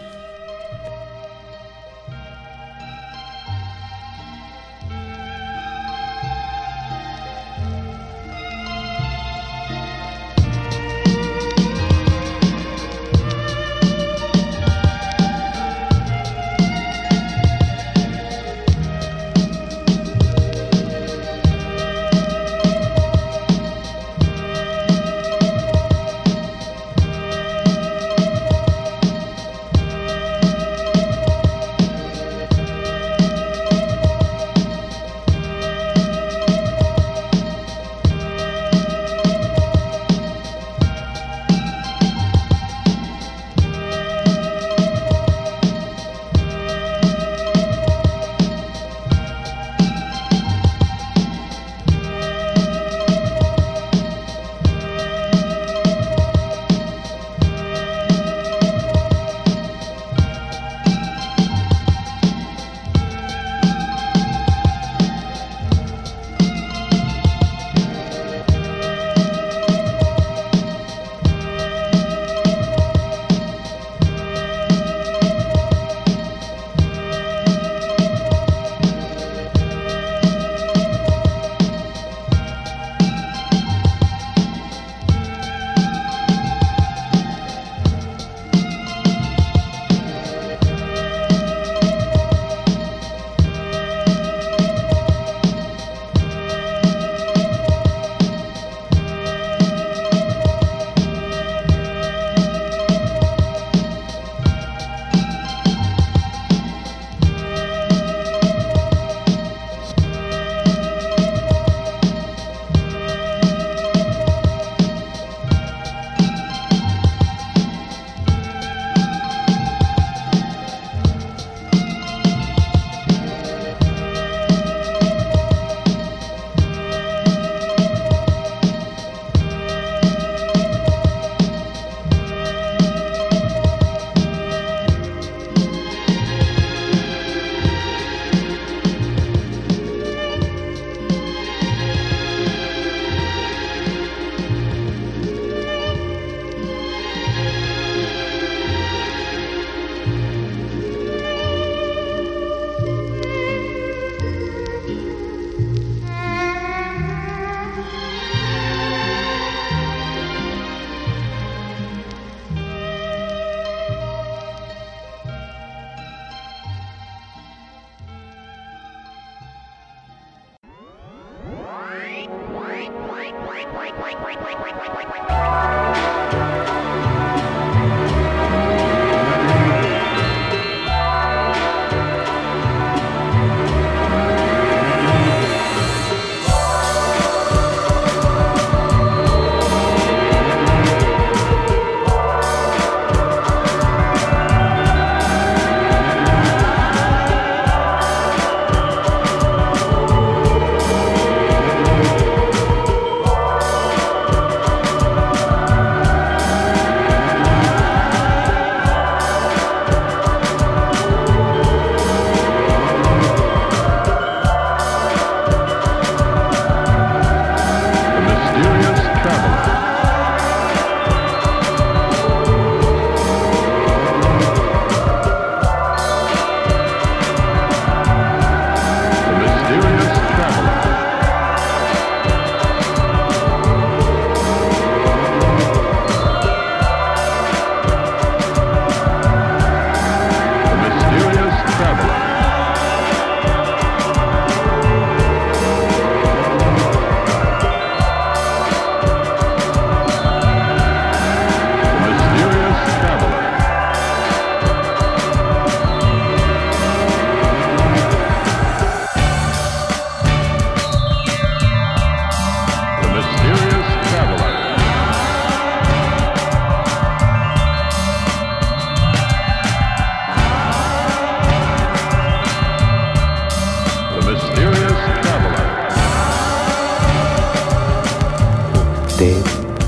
Usted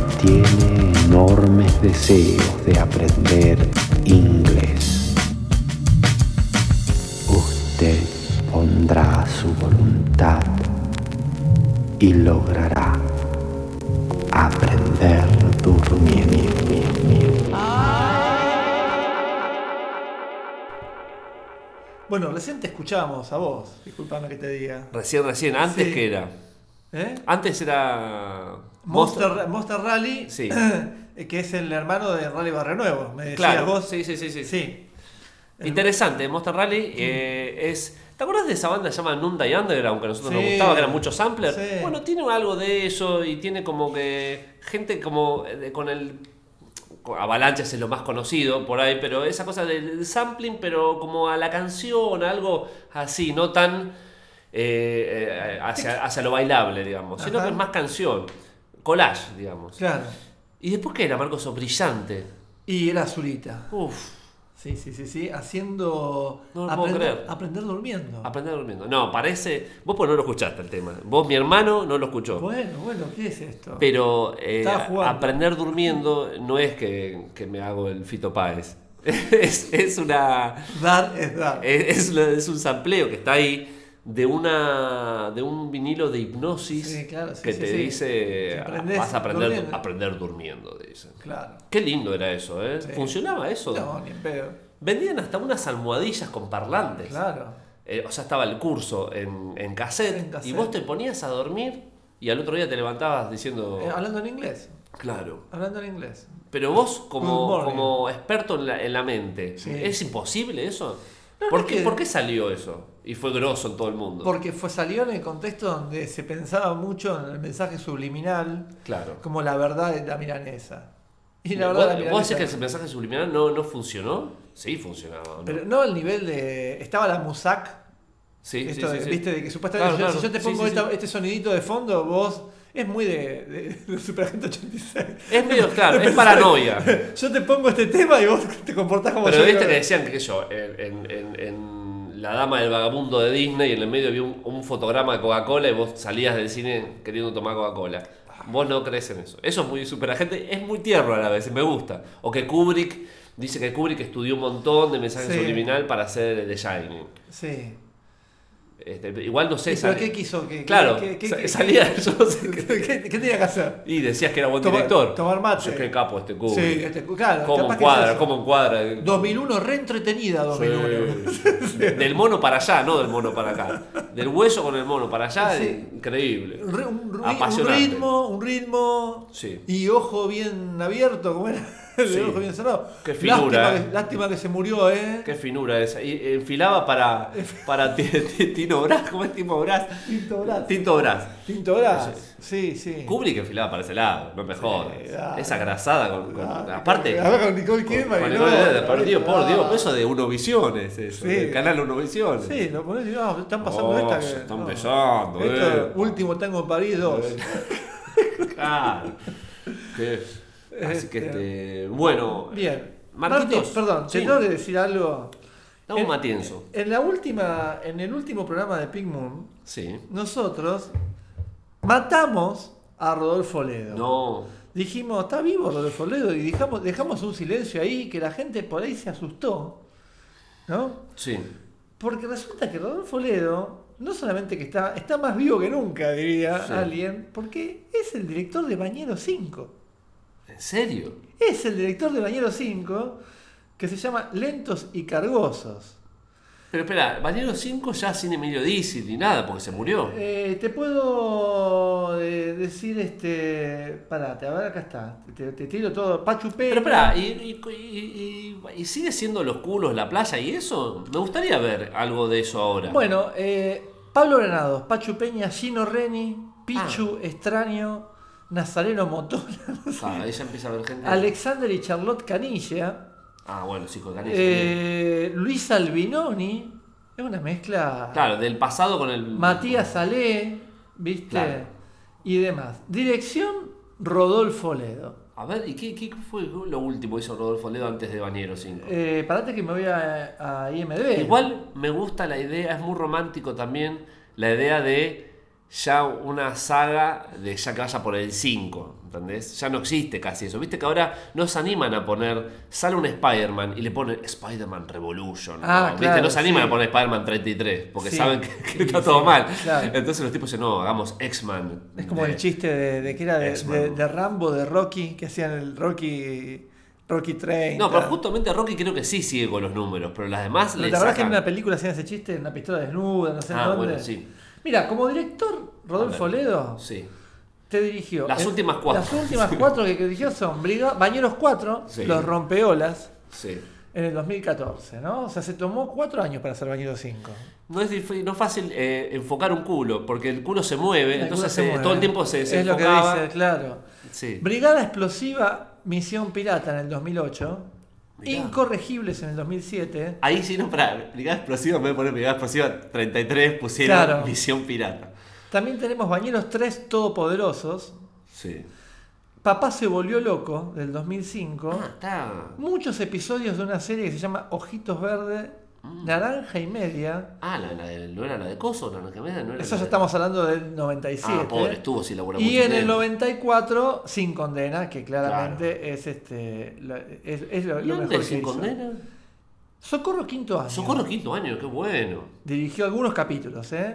tiene enormes deseos de aprender inglés. Usted pondrá su voluntad y logrará aprender durante durmiendo. Bueno, recién te escuchábamos a vos, disculpame que te diga. Recién, recién. ¿Antes Sí. qué era? ¿Eh? Antes era... Monster, Monster Rally, Sí. que es el hermano de Rally Barrio Nuevo, me decías Claro, vos. sí, sí, sí, sí. Sí. Interesante, Monster Rally eh, es... ¿Te acuerdas de esa banda que se llama Nunda Underground, que a nosotros Sí. nos gustaba, que eran muchos samplers? Sí. Bueno, tiene algo de eso y tiene como que gente como eh, con el... Avalanches es lo más conocido por ahí, pero esa cosa del sampling, pero como a la canción, algo así, no tan eh, eh, hacia, hacia lo bailable, digamos, sino Ajá. que es más canción, collage, digamos. Claro. ¿Y después qué era, Marcos? O brillante. Y era Azulita. Uf, Sí, sí, sí, sí. Haciendo. No lo puedo aprender, creer. aprender durmiendo. aprender durmiendo. No, parece... Vos pues no lo escuchaste el tema. Vos, mi hermano, no lo escuchó. Bueno, bueno, ¿qué es esto? Pero eh, Estaba jugando. aprender durmiendo no es que, que me hago el Fito Páez. es, es una... Dar es dar. Es, es una- es un sampleo que está ahí de una de un vinilo de hipnosis Sí, claro, sí, que sí, te sí. dice Que aprendés vas a aprender durmiendo. aprender durmiendo, dicen. Claro. Qué lindo era eso, ¿eh? Sí. ¿Funcionaba eso? No, ni en pedo. Vendían hasta unas almohadillas con parlantes. Claro. Eh, o sea, estaba el curso en, en, cassette, En cassette. y vos te ponías a dormir y al otro día te levantabas diciendo... Eh, hablando en inglés. Claro. Hablando en inglés. Pero vos, Good como, morning. como experto en la, en la mente, Sí. ¿es imposible eso? No, ¿Por, no qué, es que- ¿Por qué salió eso? Y fue grosso en todo el mundo. Porque fue, salió en el contexto donde se pensaba mucho en el mensaje subliminal Claro. como la verdad de la milanesa. Y la ¿Vos, verdad de la vos decís milanesa. que el mensaje subliminal no, no funcionó? Sí, funcionaba. ¿no? Pero no al nivel de. Estaba la Musac. sí, sí, Esto sí, de- sí. Viste, de que supuestamente Claro, si yo- si yo claro. te Sí, pongo sí, esta- sí. este sonidito de fondo, vos. Es muy de, de, de Superagente ochenta y seis. Es medio, claro, es paranoia. Yo te pongo este tema y vos te comportás como Pero yo. viste digo. que decían que yo, en, en- en La Dama del Vagabundo de Disney, en el medio había un, un fotograma de Coca-Cola y vos salías del cine queriendo tomar Coca-Cola. Vos no crees en eso. Eso es muy superagente, es muy tierno a la vez, me gusta. O que Kubrick, dice que Kubrick estudió un montón de mensajes Sí. subliminal para hacer The Shining. Sí. Este, igual no sé. ¿Y pero sal- qué quiso? ¿Qué, Claro, qué- qué- sa- qué- salía, yo no sé ¿Qué, qué. qué- qué tenía que hacer? Y decías que era buen Tomar- director. tomar mate. Yo, qué capo este Kubrick. Sí, este, claro. ¿Cómo capaz que encuadra? es eso. ¿Cómo encuadra? dos mil uno, re entretenida dos mil uno. Sí. Del mono para allá, no del mono para acá. Del hueso con el mono para allá, Sí. increíble. Un, ri- un ri- un Apasionante. ritmo, un ritmo Sí. y ojo bien abierto, ¿cómo era? El Sí. ojo bien cerrado. Qué finura, lástima, eh. que, lástima que se murió, ¿eh? Qué finura esa. Y eh, enfilaba para, para ti- ti- Tino Brás. ¿Cómo es Tino Brás? Tinto Brás. Tinto Brás. Tinto Brás. Sí, sí. Kubrick enfilaba para ese lado, no me jodas. dale. Esa grasada con. con- Ah, aparte. ahora con Nicole Kidman. con y el- no, por Dios, por Dios, ah. eso de Unovisión es eso. Sí. Del canal Unovisión. Sí, lo pones y no, están pasando Oh, esta. se Que, están no. besando, Esto, eh. Último Tango en París dos. Claro. Que- Así que este. Bueno. Bien. Marquitos, Martín, perdón, sí. te tengo que decir algo. Estamos En- matienzo. En la última, en el último programa de Pink Moon, Sí. nosotros matamos a Rodolfo Ledo. No. Dijimos, está vivo Rodolfo Ledo, y dejamos, dejamos un silencio ahí que la gente por ahí se asustó, ¿no? Sí. Porque resulta que Rodolfo Ledo, no solamente que está, está más vivo que nunca, diría Sí. alguien, porque es el director de Bañero cinco. ¿En serio? Es el director de Bañero cinco, que se llama Lentos y Cargosos. Pero espera, Bañero cinco ya sin Emilio Dizzi ni nada, porque se murió. Eh, te puedo eh, decir, este. Parate, a ver, acá está. Te, te tiro todo. Pachu Peña. Pero espera, ¿y, y, y- y- y sigue siendo los culos la playa y eso? Me gustaría ver algo de eso ahora. Bueno, eh, Pablo Granados, Pachu Peña, Gino Reni, Pichu Ah. Extraño, Nazareno Motola, no sé, Ah, ahí ya empieza a ver gente. Alexander y Charlotte Canilla, Ah, bueno, sí, con Canilla. eh, Luis Albinoni, es una mezcla. Claro, del pasado con el. Matías Salé, ¿viste? Claro. Y demás. Dirección Rodolfo Ledo. A ver, ¿y qué, qué fue lo último que hizo Rodolfo Ledo antes de Bañero cinco? Eh, parate que me voy a, a I M D B. Igual me gusta la idea, es muy romántico también la idea de ya una saga de ya que vaya por el cinco. ¿entendés? Ya no existe casi eso. Viste que ahora no se animan a poner, sale un Spider-Man y le ponen Spider-Man Revolution. Ah, ¿no? ¿Viste? claro, No se animan sí. a poner Spider-Man treinta y tres porque Sí. saben que, que Sí, está sí, todo mal. claro. Entonces los tipos dicen, no, hagamos X-Man. Es como de- el chiste de, de que era de, X-Men. de- de Rambo, de Rocky, que hacían el Rocky Rocky treinta. No, pero justamente Rocky creo que sí sigue con los números, pero las demás ¿Pero le ¿te acordás que en sacan. una película hacían ese chiste? En una pistola desnuda, no sé en Ah, dónde. bueno, sí. Mira, como director, Rodolfo A ver. Ledo Sí. te dirigió. Las el- últimas cuatro. Las últimas cuatro que dirigió son Briga- Bañeros cuatro, Sí. Los Rompeolas, Sí. en el dos mil catorce, ¿no? O sea, se tomó cuatro años para hacer Bañeros cinco. No es, dif- no es fácil eh, enfocar un culo, porque el culo se mueve, El entonces culo se eh, mueve. todo el tiempo se, se Es lo que enfocaba. dice, claro. Sí. Brigada Explosiva, Misión Pirata en el dos mil ocho. Mirá. Incorregibles en el dos mil siete. Ahí sí, no, para Brigada Explosiva, en vez de poner Brigada Explosiva treinta y tres, pusieron Claro. Misión Pirata. También tenemos Bañeros tres Todopoderosos. Sí. Papá se volvió loco del dos mil cinco. Ah, está. Muchos episodios de una serie que se llama Ojitos Verdes, Naranja y Media. Ah, la, la de- ¿no era la de Coso? ¿La que me da? ¿No era Eso la ya de- estamos hablando del noventa y siete. Ah, pobre, estuvo sin laburar Y mucho en el tiempo. noventa y cuatro, Sin Condena, que claramente es este lo- es, es lo, ¿Y lo dónde mejor que sin hizo. condena? Socorro Quinto Año. Socorro quinto año, qué bueno. Dirigió algunos capítulos, ¿eh?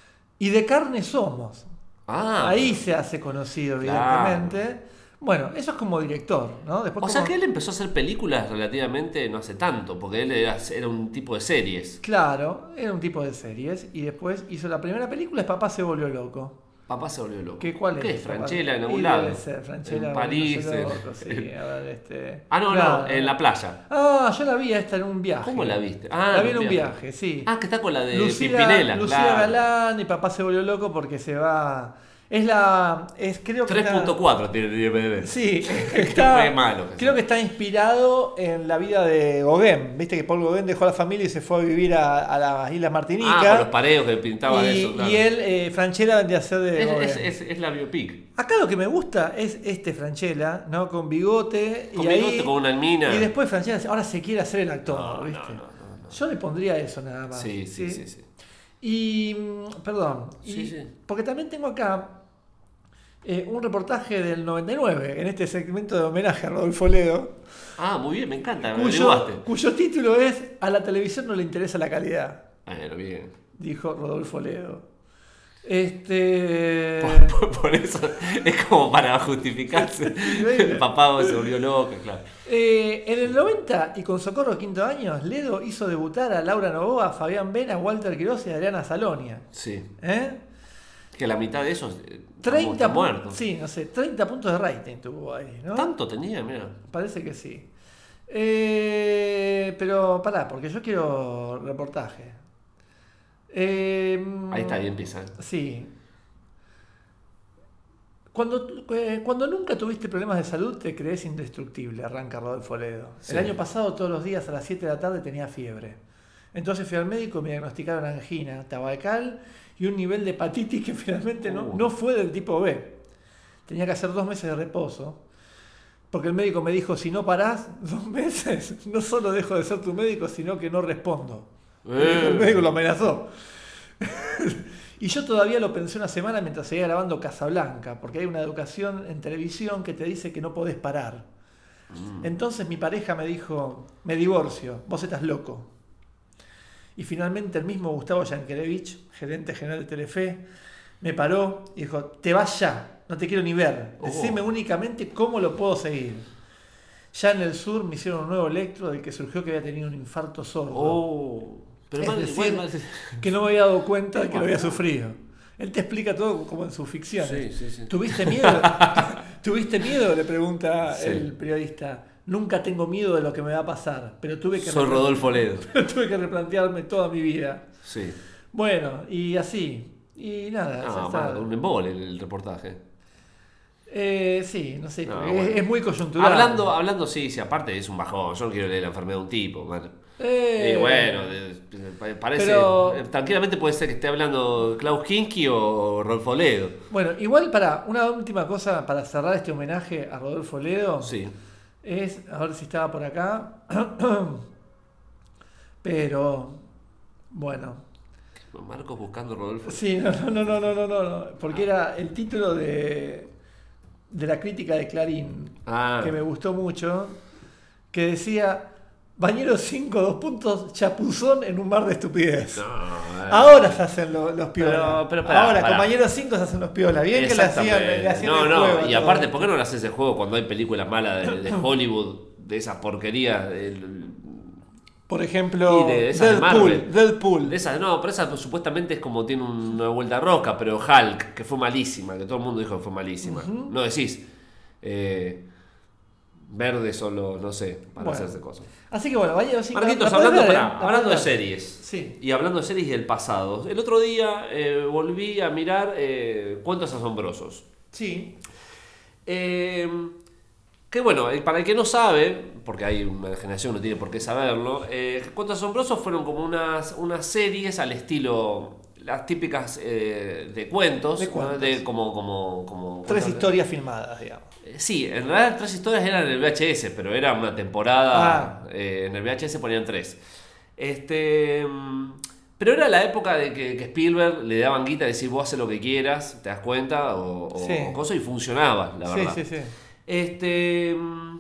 Y De Carne Somos. Ah, Ahí se hace conocido, Claro. evidentemente. Bueno, eso es como director, ¿no? Después o sea como- que él empezó a hacer películas relativamente no hace tanto, porque él era, era un tipo de series. Claro, era un tipo de series. Y después hizo la primera película, es Papá se volvió loco. Papá se volvió loco. ¿Qué, ¿Cuál es? ¿Qué es? Franchella en algún Y lado. debe ser, Franchella En París. volviéndose en- loco, sí, a ver, este... Ah, no, Claro. no, en la playa. Ah, yo la vi a esta en un viaje. ¿Cómo la viste? Ah, la vi en en un un viaje. viaje, sí. Ah, que está con la de Lucila, Pimpinela. Lucía claro. Galán y Papá se volvió loco porque se va... Es la... Es, creo que tres punto está- cuatro tiene el I M D B. Sí, Fue está, malo. creo que está inspirado en la vida de Gauguin. Viste que Paul Gauguin dejó a la familia y se fue a vivir a, a las Islas Martinica. Ah, con los pareos que pintaba y, de eso. Claro. y él, eh, Franchella, vendría a ser de es, Gauguin. es, es, es la biopic. Acá lo que me gusta es este Franchella, ¿no? Con bigote. Con y bigote, ahí, con una mina. Y después Franchella ahora se quiere hacer el actor, No, no, ¿viste? no, no, no. Yo le pondría eso nada más. Sí, sí, sí, sí. Y, mm, perdón, y- Sí, sí. porque también tengo acá eh, un reportaje del noventa y nueve, en este segmento de homenaje a Rodolfo Ledo, Ah, muy bien, me encanta. Me cuyo, averiguaste. cuyo título es A la televisión no le interesa la calidad, Bueno, bien. dijo Rodolfo Ledo. Este... Por, por eso es como para justificarse. Increíble. El papá se volvió loco, claro. Eh, en el noventa y con Socorro Quinto Año, Ledo hizo debutar a Laura Novoa, a Fabián Vena, a Walter Quiroz y a Adriana Salonia. Sí. ¿Eh? Que la mitad de esos eh, treinta están pu- muertos. Sí, no sé, treinta puntos de rating tuvo ahí, ¿no? Tanto tenía, mira. Parece que sí. Eh, pero pará, porque yo quiero reportaje. Eh, Ahí está, ahí empieza. Sí. Cuando, eh, cuando nunca tuviste problemas de salud, te crees indestructible, arranca Rodolfo Ledo. Sí. El año pasado, todos los días a las siete de la tarde tenía fiebre. Entonces fui al médico y me diagnosticaron angina, tabacal y un nivel de hepatitis que finalmente no, Uh. no fue del tipo B. Tenía que hacer dos meses de reposo. Porque el médico me dijo, si no parás dos meses, no solo dejo de ser tu médico, sino que no respondo. Eh. El médico lo amenazó. Y yo todavía lo pensé una semana mientras seguía grabando Casablanca, porque hay una educación en televisión que te dice que no podés parar. Mm. Entonces mi pareja me dijo, me divorcio, vos estás loco. Y finalmente el mismo Gustavo Yankelevich, gerente general de Telefe, me paró y dijo, te vas ya, no te quiero ni ver, Oh. decime únicamente cómo lo puedo seguir. Ya en el sur me hicieron un nuevo electro del que surgió que había tenido un infarto sordo. Oh. Pero Es mal- decir, igual mal- que no me había dado cuenta de que lo había sufrido. Él te explica todo como en sus ficciones. Sí, sí, sí. ¿Tuviste miedo? ¿Tuviste miedo? Le pregunta Sí. el periodista. Nunca tengo miedo de lo que me va a pasar, pero tuve que, Soy replan- Rodolfo Ledo. tuve que replantearme toda mi vida. Sí. Bueno, y así. Y nada, ya No, está. mal, un embole el, el reportaje. Eh, sí, no sé, No, porque bueno. es, es muy coyuntural. Hablando, hablando, sí, sí, aparte es un bajón. Yo no quiero leer la enfermedad de un tipo, man. Eh, Y bueno, de- de- parece. pero- eh, Tranquilamente puede ser que esté hablando Klaus Kinski o Rodolfo Ledo. Bueno, igual para una última cosa para cerrar este homenaje a Rodolfo Ledo. Sí. Es, a ver si estaba por acá. Pero, bueno. Marcos buscando Rodolfo. Sí, no, no, no, no, no, no, no, porque era el título de, de la crítica de Clarín, Ah. que me gustó mucho, que decía, Bañero cinco, dos puntos, chapuzón en un mar de estupidez. No, eh. Ahora se hacen los, los piolas. Pero- pero pará, Ahora, pará. con Bañero cinco se hacen los piolas. Bien que le hacían, Exactamente. le hacían No, el no, juego. y todo. aparte, ¿por qué no le haces ese juego cuando hay películas malas de, de Hollywood, de esas porquerías? del- Por ejemplo, Y de esas de Deadpool. Marvel. Deadpool. de esas, no, pero esa pues, supuestamente es como tiene una vuelta roca, pero Hulk, que fue malísima, que todo el mundo dijo que fue malísima. No decís, eh, verde solo, no sé, para Bueno. hacerse cosas. Así que bueno, Bañero cinco. Marquitos, la podés hablando, ver, pará, ¿eh? La hablando de podés ver. series. Sí. Y hablando de series del pasado. El otro día eh, volví a mirar eh, Cuentos Asombrosos. Sí. Eh, que bueno, eh, para el que no sabe, porque hay una generación que no tiene por qué saberlo, eh, Cuentos Asombrosos fueron como unas, unas series al estilo, las típicas eh, de cuentos, De ¿no? cuentos. De como, como, como Tres cuentos- historias filmadas, digamos. Eh, Sí, en realidad las tres historias eran en el V H S, pero era una temporada. Ah. eh, en el V H S ponían tres. Este. mm, Pero era la época de que, que Spielberg le daban guita de decir vos haces lo que quieras, te das cuenta, o, o Sí. cosa, y funcionaba, la Sí, verdad. sí, sí. Este. mm,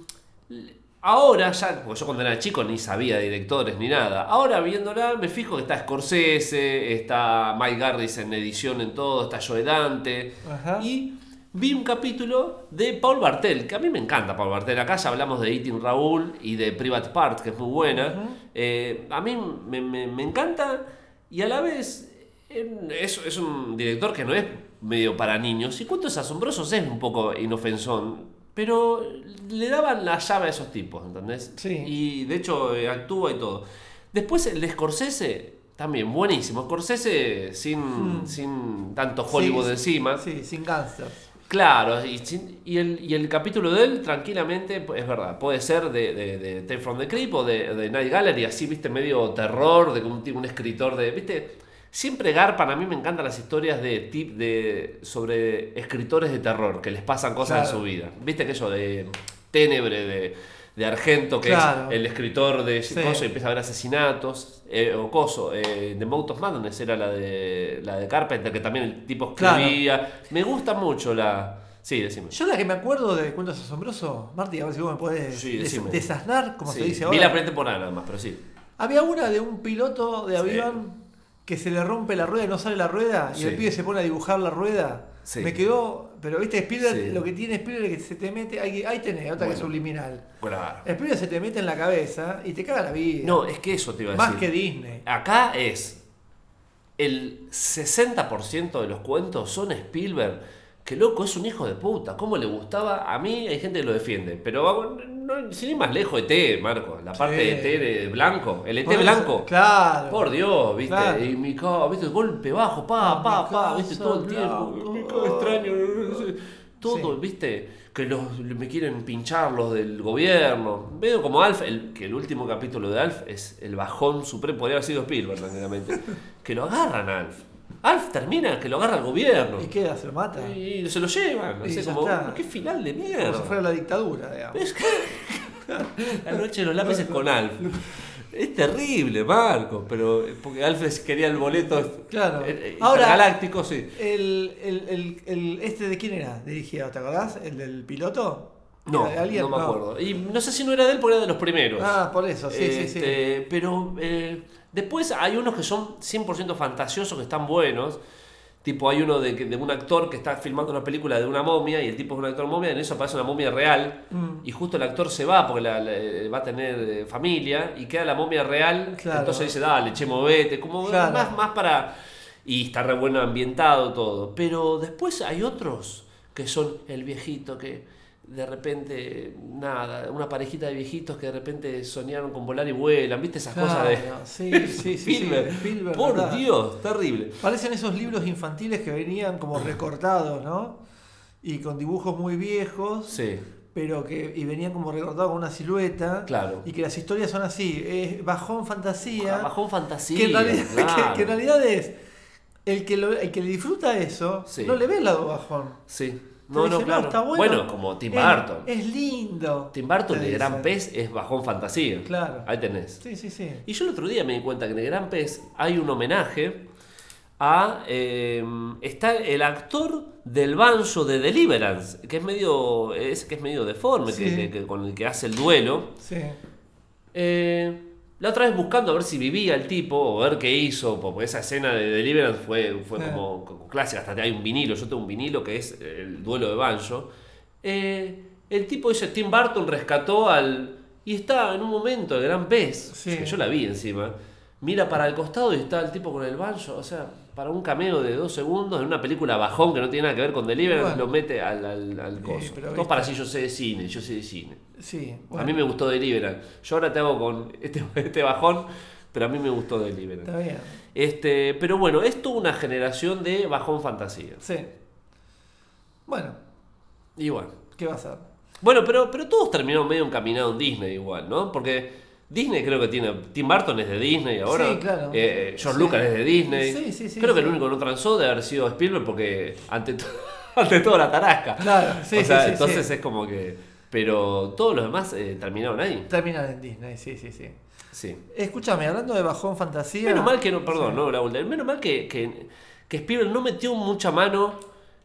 Ahora ya, porque yo cuando era chico ni sabía de directores ni nada. Ahora viéndola me fijo que está Scorsese, está Mike Garris en edición en todo, está Joe Dante. Ajá. Y vi un capítulo de Paul Bartel, que a mí me encanta Paul Bartel. Acá ya hablamos de Eating Raúl y de Private Part, que es muy buena. Eh, a mí me, me- me encanta y a la vez eh, es, es un director que no es medio para niños. Y Cuentos Asombrosos es un poco inofensón, pero le daban la llave a esos tipos, ¿entendés? Sí. Y de hecho eh, actúa y todo. Después el de Scorsese, también buenísimo. Scorsese sin, sin tanto Hollywood Sí, encima. Sí, sin gangsters. Claro, y, sin- y, el, y el capítulo de él, tranquilamente, pues, es verdad, puede ser de, de, de Tales from the Crypt o de, de Night Gallery, así, viste, medio terror, de un, tipo- un escritor de, viste, siempre garpan, a mí me encantan las historias de tip de sobre escritores de terror, que les pasan cosas Claro. en su vida, viste aquello de Ténebre, de, de Argento, que Claro. es el escritor de Sí. Coso y empieza a haber asesinatos, eh, o Coso, eh, The Mouth of Madness era la de, la de Carpenter, que también el tipo Claro. escribía. Me gusta mucho la... Sí, decime. Yo la que me acuerdo de Cuentos Asombrosos, Marty, a ver si vos me podés Sí, des- decime. desasnar, como Sí, se dice vi ahora. la primera temporada nada más, pero sí. Había una de un piloto de Sí. avión que se le rompe la rueda y no sale la rueda, y Sí. el pibe se pone a dibujar la rueda. Sí. Me quedó, pero viste, Spielberg, Sí. lo que tiene Spielberg es que se te mete, ahí, ahí tenés, otra que es Bueno. subliminal. Claro. Spielberg se te mete en la cabeza y te caga la vida. No, es que eso te iba a Más decir. que Disney. Acá es el sesenta por ciento de los cuentos son Spielberg. Que loco, es un hijo de puta. ¿Cómo le gustaba? A mí hay gente que lo defiende. Pero vamos, no, sin ir más lejos, E T, Marco. La parte Sí. de E T de blanco. El E T Por eso- blanco. Claro. Por Dios, ¿viste? Claro. Y mi casa, ¿viste? Golpe bajo, pa, pa, Mi pa, ¿viste? casa Todo el tiempo. blanco. Mi casa extraño. no sé. Todo, Sí. ¿viste? Que los, me quieren pinchar los del gobierno. Veo como Alf, el, que el último capítulo de Alf es el bajón supremo. Podría haber sido Spielberg, tranquilamente. Que lo agarran a Alf. Alf termina que lo agarra el gobierno. ¿Y qué? ¿Se lo mata? Y se lo llevan. Y Así ya como, está. qué final de Como mierda. si fuera la dictadura, digamos. Es que- La noche de los lápices con Alf. Es terrible, Marco, pero porque Alf quería el boleto Claro. eh, eh, Ahora- intergaláctico, sí. El, el, el, el- ¿Este de quién era dirigido? ¿Te acordás? ¿El del piloto? No, ¿Era de alguien? no me acuerdo. Y no sé si no era de él, porque era de los primeros. Ah, por eso, sí, sí, sí. Este, Pero eh, después hay unos que son cien por ciento fantasiosos, que están buenos. Tipo, hay uno de, que- de un actor que está filmando una película de una momia y el tipo es un actor momia, y en eso aparece una momia real Mm. y justo el actor se va porque la- la- va a tener eh, familia y queda la momia real. Claro. Entonces dice, dale, che, movete, como Claro. más, más para... Y está re bueno ambientado todo. Pero después hay otros que son el viejito que de repente, nada, una parejita de viejitos que de repente soñaron con volar y vuelan, ¿viste esas cosas de Claro, sí, sí, sí, sí, Spielberg? Spielberg, Por ¿verdad? Dios, terrible. Parecen esos libros infantiles que venían como recortados, ¿no? Y con dibujos muy viejos, Sí, pero que y venían como recortados con una silueta. claro. Y que las historias son así, es bajón fantasía. Bajón fantasía. que, en realidad, claro. que, que en realidad es el que, lo, el que le disfruta eso, Sí. no le ve el lado bajón. Sí. Te No, dice, no, claro. está bueno. como Tim Es- Burton. Es, lindo. Tim Burton te de Gran dice. Pez es bajón fantasía. Claro. Ahí tenés. Sí, sí, sí. Y yo el otro día me di cuenta que en el Gran Pez hay un homenaje a... Eh, está el actor del banjo de Deliverance, que es medio, es, que es medio deforme, Sí. que, que- que- con el que hace el duelo. Sí. Eh, la otra vez buscando a ver si vivía el tipo o ver qué hizo, porque esa escena de Deliverance fue, fue Ah. como, como clásica, hasta hay un vinilo, yo tengo un vinilo que es el duelo de banjo. Eh, el tipo dice, Tim Burton rescató al... y está en un momento el gran pez, Sí. que yo la vi encima, mira para el costado y está el tipo con el banjo, o sea, para un cameo de dos segundos en una película bajón que no tiene nada que ver con Deliverance, Bueno. lo mete al, al, al Sí, coso. pero Todo viste. para si yo sé de cine, yo sé de cine. Sí. A Bueno, mí me gustó Deliverance. Yo ahora te hago con este, este bajón, pero a mí me gustó Deliverance. está bien. Este, pero bueno, es toda una generación de bajón fantasía. Sí. Bueno, Y bueno. ¿qué va a ser? Bueno, pero, pero todos terminaron medio encaminados en Disney igual, ¿no? Porque Disney creo que tiene... Tim Burton es de Disney ahora. Sí, claro. Eh, George Sí. Lucas es de Disney. Sí, sí, sí, creo que sí. el único que no transó debe haber sido Spielberg porque ante, to- ante todo la tarasca. Claro, sí, o sea, sí, sí, entonces sí. es como que... Pero todos los demás eh, terminaron ahí. Terminan en Disney, sí, sí, sí. Sí. Escúchame, hablando de bajón fantasía. Menos mal que no, perdón, Sí. no, Raúl, menos mal que, que, que Spielberg no metió mucha mano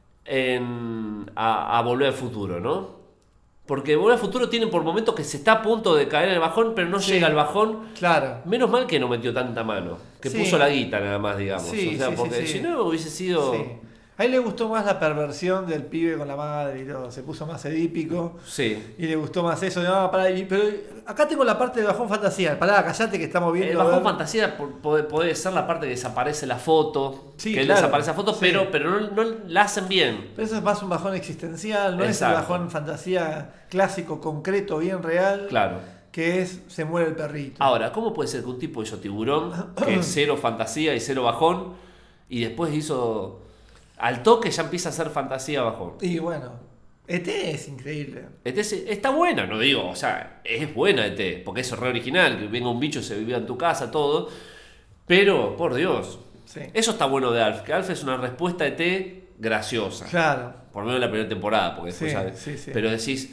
en, a, a Volver al Futuro, ¿no? Porque Volver al Futuro tiene por momentos que se está a punto de caer en el bajón, pero no Sí. llega al bajón. Claro. Menos mal que no metió tanta mano, que Sí. puso la guita nada más, digamos. Sí, o sea, sí, sí, porque sí. si no hubiese sido... Sí. A él le gustó más la perversión del pibe con la madre y todo. Se puso más edípico. Sí. Y le gustó más eso. No, pará, y- pero acá tengo la parte de bajón fantasía. Pará, callate que estamos viendo. El a bajón ver. fantasía po- puede, puede ser la parte que desaparece la foto, Sí, que él claro. desaparece la foto, Sí. pero, pero no, no la hacen bien. Pero eso es más un bajón existencial, no Exacto. es el bajón fantasía clásico, concreto, bien real. Claro. Que es se muere el perrito. Ahora, ¿cómo puede ser que un tipo hizo Tiburón, que es cero fantasía y cero bajón, y después hizo... Al toque ya empieza a ser fantasía bajón? Y bueno, E T es increíble. E T se- está buena, no digo, o sea, es buena E T, porque es re original, que venga un bicho, se viva en tu casa, todo. Pero, por Dios, Sí. eso está bueno de Alf, que Alf es una respuesta a E T graciosa. Claro. Por lo menos en la primera temporada, porque después Sí, ¿sabes? sí, sí. Pero decís,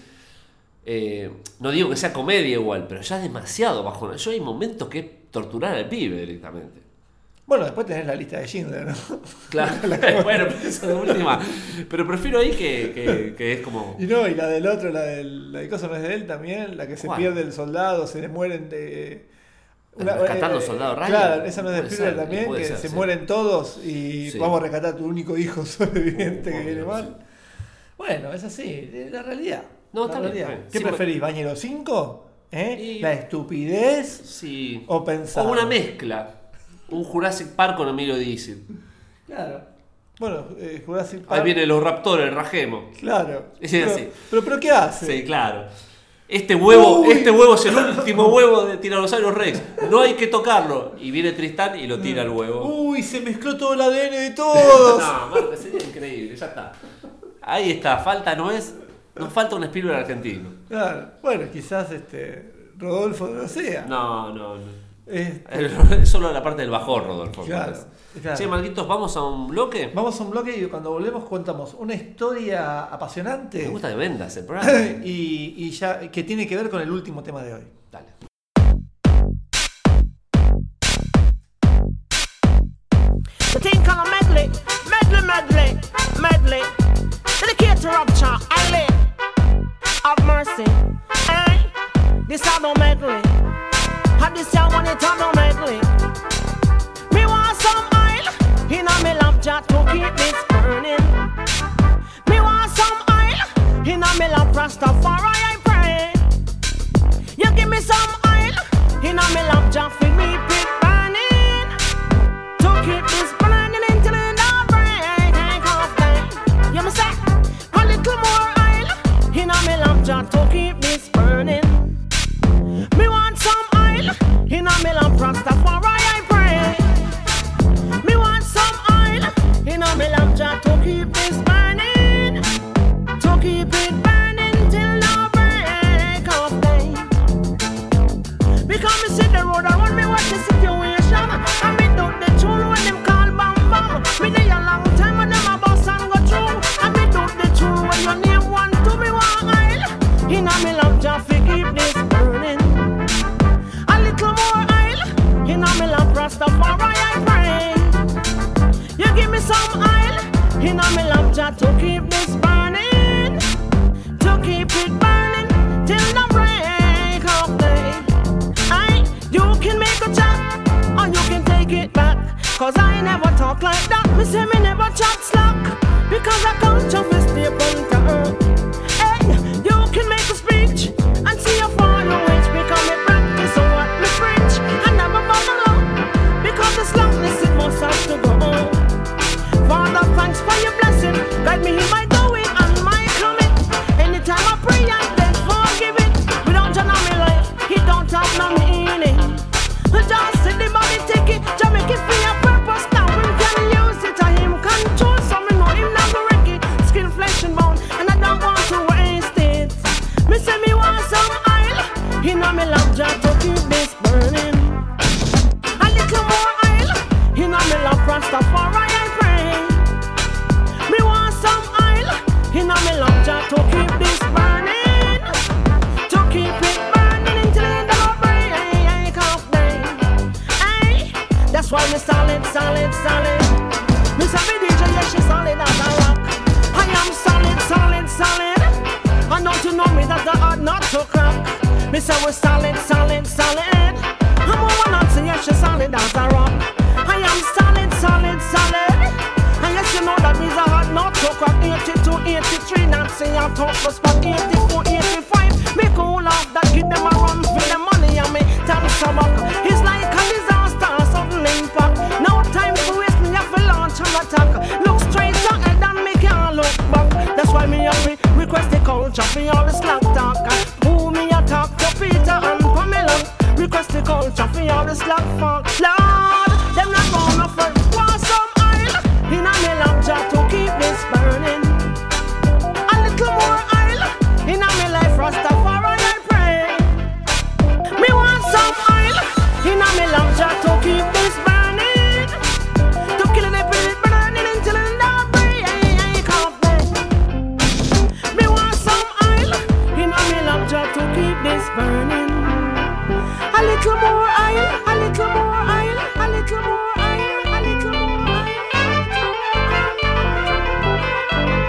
eh, no digo que sea comedia igual, pero ya es demasiado bajón. Yo hay momentos que es torturar al pibe directamente. Bueno, después tenés la lista de Schindler, ¿no? Claro, bueno, pero eso de última. Pero prefiero ahí que, que, que es como. Y no, y la del otro, la del la de cosa no es de él también, la que se ¿Cuál? pierde el soldado, se le mueren de... Rescatando eh, soldado Ryan. Claro, esa no es de Puede Spielberg ser, también, puede que ser, se sí. mueren todos y Sí. vamos a rescatar a tu único hijo sobreviviente Oh, que por viene Dios, mal. Bueno, es así, es la realidad. No, la está bien, realidad. está bien. ¿Qué Sí, preferís, Bañero cinco? ¿Eh? Y- ¿La estupidez Sí. o pensar? O una mezcla. Un Jurassic Park con Emilio Dizzy. Claro. Bueno, eh, Jurassic Ahí Park. vienen los raptores, rajemos. Claro. Sí, pero, así. pero, pero ¿qué hace? Sí, claro. Este huevo, Uy. este huevo es el último huevo de Tyrannosaurus Rex. No hay que tocarlo. Y viene Tristán y lo tira al huevo. Uy, se mezcló todo el A D N de todos. No, Marco, sería increíble, ya está. Ahí está, falta no es. Nos falta un Spielberg argentino. Claro. Bueno, quizás este Rodolfo no sea. No, no, no. Este, Es solo la parte del bajón, Rodolfo. me Claro, parece. claro. Che, Marquitos, ¿vamos a un bloque? Vamos a un bloque y cuando volvemos contamos una historia Me apasionante gusta que vendas el programa. y, y ya que tiene que ver con el último tema de hoy. Dale. The thing called a medley, medley, medley, medley. Dedicate to Rupture, Island. Have mercy, hey. This a no medley. Have this young one, it a no medley. Me want some oil in a me lamp jar to keep this burning. Me want some oil in a me lamp Rastafari, I pray. You give me some oil in a me lamp jar for me it burning. To keep this burning until it don't break off time. You me say a little more oil in a me lamp jar to keep this burning. Me want some oil in a me lamp Rastafari, I pray. Me want some oil in a me lamp jar to keep this burning. To keep it burning till no break of day. Because me see the road and when me watch the situation, and me do the tune when them call bam bam. Me dey a long time when them a bus and go through, and me do the tune when your name one to me one oil. In a me lamp jar fi keep this burning. A little more oil in a me lamp Rastafari I pray. some oil in a me lamp jar to keep this burning, to keep it burning till the break of day. Aye, you can make a chat or you can take it back. Cause I never talk like that. Me say me never chat slack, because I can't just stay upon to earth. Hey, you can make a speech and see a foreign wage, because me practice on what me preach. I never bother long, because the slackness it must have to go on. Father, thanks for your blessing. Guide me in my going and my coming. Anytime I pray and then forgive it. Without John on my life, he don't have no meaning. Just see the money take it, just make it for your purpose. Now him can use it, and him control. So me know him not go wreck it. Skin, flesh and bone, and I don't want to waste it. Me say me want some oil in a me lamp jar to keep this burning. A little more oil in a me lamp Rastafari I pray. Me want some oil in a me lamp jar to keep this burning, to keep it burning until the end of break of day. Hey, that's why me solid, solid, solid. Me say me D J, yeah, she solid as a rock. I am solid, solid, solid. And don't you know me that the hard not to crack. Me say we solid, solid, solid. I'm a one not say yeah, she solid as a rock. I am solid, solid, solid. And yes, you know that me's a hard not to crack. eighty-two, eighty-three, not say I talk for spot. eighty-four, eighty-five, me cool off that, give them a run for the money and me tell some up. It's like a disaster, sudden impact. No time to waste, me have to launch an attack. Look straight ahead and me can't look back. That's why me have to request the culture for all the slack talk. Who me attack to Peter and Pamela. Request the culture for all the slack fuck. Lord, them not gonna front. Want some oil in a me lamp jar to keep this burning. A little more oil in a me life Rastafari I pray. Me want some oil in a me lamp jar to keep this burning, to kill it, put it burning until it don't break of day. Me want some oil in a me lamp jar to keep this burning. A little more oil, a little more oil, a little more oil, a little more oil.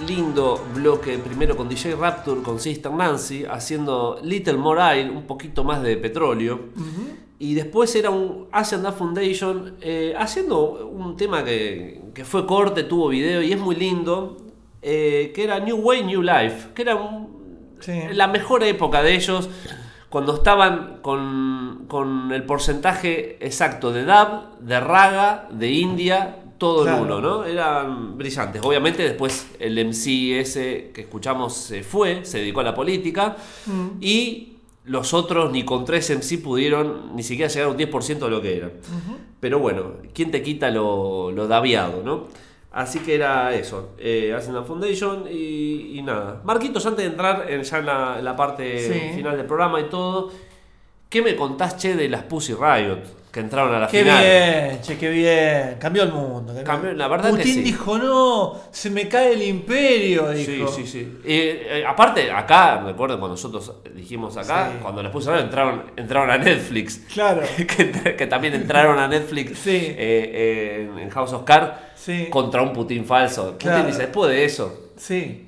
lindo bloque, primero con D J Rapture, con Sister Nancy, haciendo Little More Oil, un poquito más de petróleo. Uh-huh. Y después era un Asian Dub Foundation eh, haciendo un tema que, que fue corte, tuvo video y es muy lindo, eh, que era New Way, New Life, que era un, sí. la mejor época de ellos, cuando estaban con, con el porcentaje exacto de dub, de raga, de India, todo claro. en uno, ¿no? Eran brillantes. Obviamente después el M C ese que escuchamos se fue, se dedicó a la política mm. y los otros ni con tres M C pudieron ni siquiera llegar a un diez por ciento de lo que eran. Uh-huh. Pero bueno, ¿quién te quita lo, lo daviado, no? Así que era eso, eh, hacen la Foundation y, y nada. Marquitos, antes de entrar en, ya en la, en la parte sí. final del programa y todo, ¿qué me contás, che, de las Pussy Riot que entraron a la qué final? Qué bien, che, qué bien. Cambió el mundo. Cambió. Cambió, la verdad Putin que sí. dijo, no, se me cae el imperio, dijo. Sí, sí, sí. Eh, eh, aparte, acá, recuerdo cuando nosotros dijimos acá, sí. cuando las Pussy Riot entraron, entraron a Netflix. Claro. que, que también entraron a Netflix sí. eh, eh, en House of Cards sí. contra un Putin falso. Claro. Putin dice, después de eso. Sí.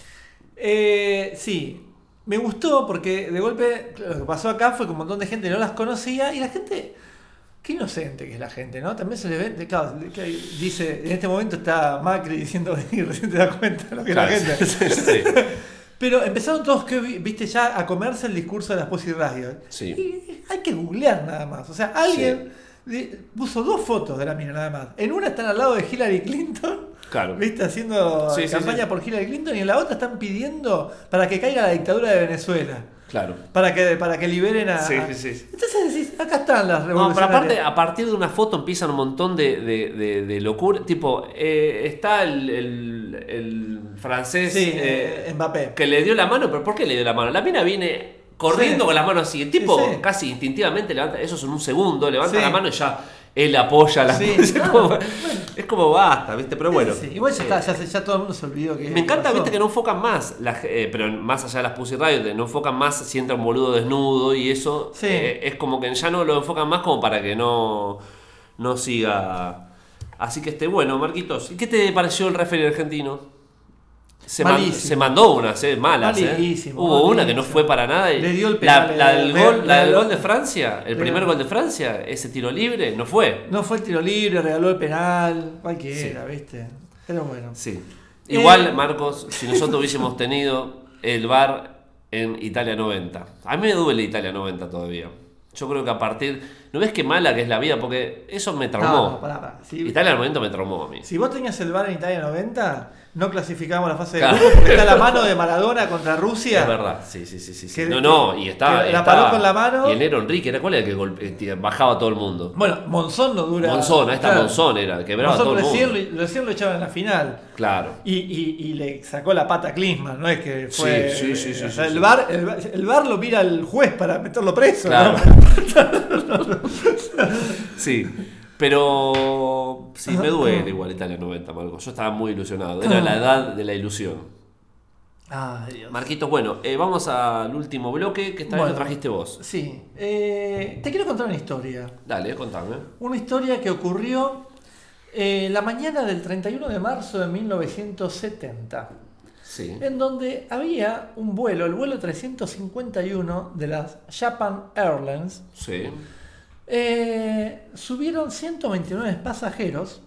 Eh, sí. Me gustó porque de golpe lo que pasó acá fue que un montón de gente no las conocía y la gente, qué inocente que es la gente, ¿no? También se le ve, claro, dice, en este momento está Macri diciendo, y recién te das cuenta de lo que claro, es la gente. Sí, sí. Pero empezaron todos, que viste, ya a comerse el discurso de las Pussy Riot. Sí. Y hay que googlear nada más. O sea, alguien sí. puso dos fotos de la mina nada más. En una están al lado de Hillary Clinton. Claro. ¿Viste? Haciendo sí, campaña sí, sí. por Hillary Clinton y en la otra están pidiendo para que caiga la dictadura de Venezuela. Claro. Para que, para que liberen a. Sí, sí, sí. Entonces decís, acá están las revolucionarias. No, pero aparte, a partir de una foto empiezan un montón de, de, de, de locura. Tipo, eh, está el, el, el francés sí, eh, Mbappé. Que le dio la mano, pero ¿por qué le dio la mano? La mina viene corriendo sí. con las manos así. El tipo sí, sí. casi instintivamente levanta, eso es en un segundo, levanta sí. la mano y ya. Él apoya la sí, es, claro, como, bueno. es como basta, ¿viste? Pero bueno. Sí, sí. Igual ya está, ya, ya todo el mundo se olvidó que. Me encanta, ¿viste? Que no enfocan más, la, eh, pero más allá de las Pussy Riot, no enfocan más si entra un boludo desnudo y eso. Sí. Eh, es como que ya no lo enfocan más como para que no, no siga. Así que este, bueno, Marquitos, ¿y qué te pareció el referee argentino? Se, man, se mandó unas eh, malas, malísimo, ¿eh? Hubo malísimo. una que no fue para nada. Y le dio el penal, la, la, del, le, gol, le, la del le, gol de Francia, el le, primer gol de Francia, ese tiro libre, no fue. No fue el tiro libre, regaló el penal, cualquiera, sí. ¿viste? Pero bueno. Sí. Igual, eh, Marcos, si nosotros hubiésemos tenido el V A R en Italia noventa. A mí me duele Italia noventa todavía. Yo creo que a partir... ¿No ves qué mala que es la vida? Porque eso me traumó. No, no, pará, pará. Si, Italia noventa me traumó a mí. Si vos tenías el V A R en Italia noventa, no clasificamos la fase claro. de grupo porque está la mano de Maradona contra Rusia. Es verdad, sí, sí, sí. sí. Que, no, no, y estaba... La paró con la mano. Y el Nero Enrique, ¿era cuál era el que golpe, bajaba a todo el mundo? Bueno, Monzón no dura... Monzón, ahí está claro. Monzón era, quebraba a todo el recién, mundo. Lo, recién lo echaban en la final. Claro. Y, y, y le sacó la pata a Klinsmann, no es que fue... Sí, sí, sí. sí, o sea, sí, el, sí. V A R, el, el V A R lo mira el juez para meterlo preso. Claro. ¿No? Sí, pero sí, me duele igual Italia noventa, Marcos. Yo estaba muy ilusionado. Era la edad de la ilusión. Ay, Dios. Marquitos, bueno, eh, vamos al último bloque que esta vez bueno, lo trajiste vos. Sí. Eh, te quiero contar una historia. Dale, contame. Una historia que ocurrió eh, la mañana del treinta y uno de marzo de mil novecientos setenta. Sí. En donde había un vuelo, el vuelo trescientos cincuenta y uno de las Japan Airlines. Sí. Eh, subieron ciento veintinueve pasajeros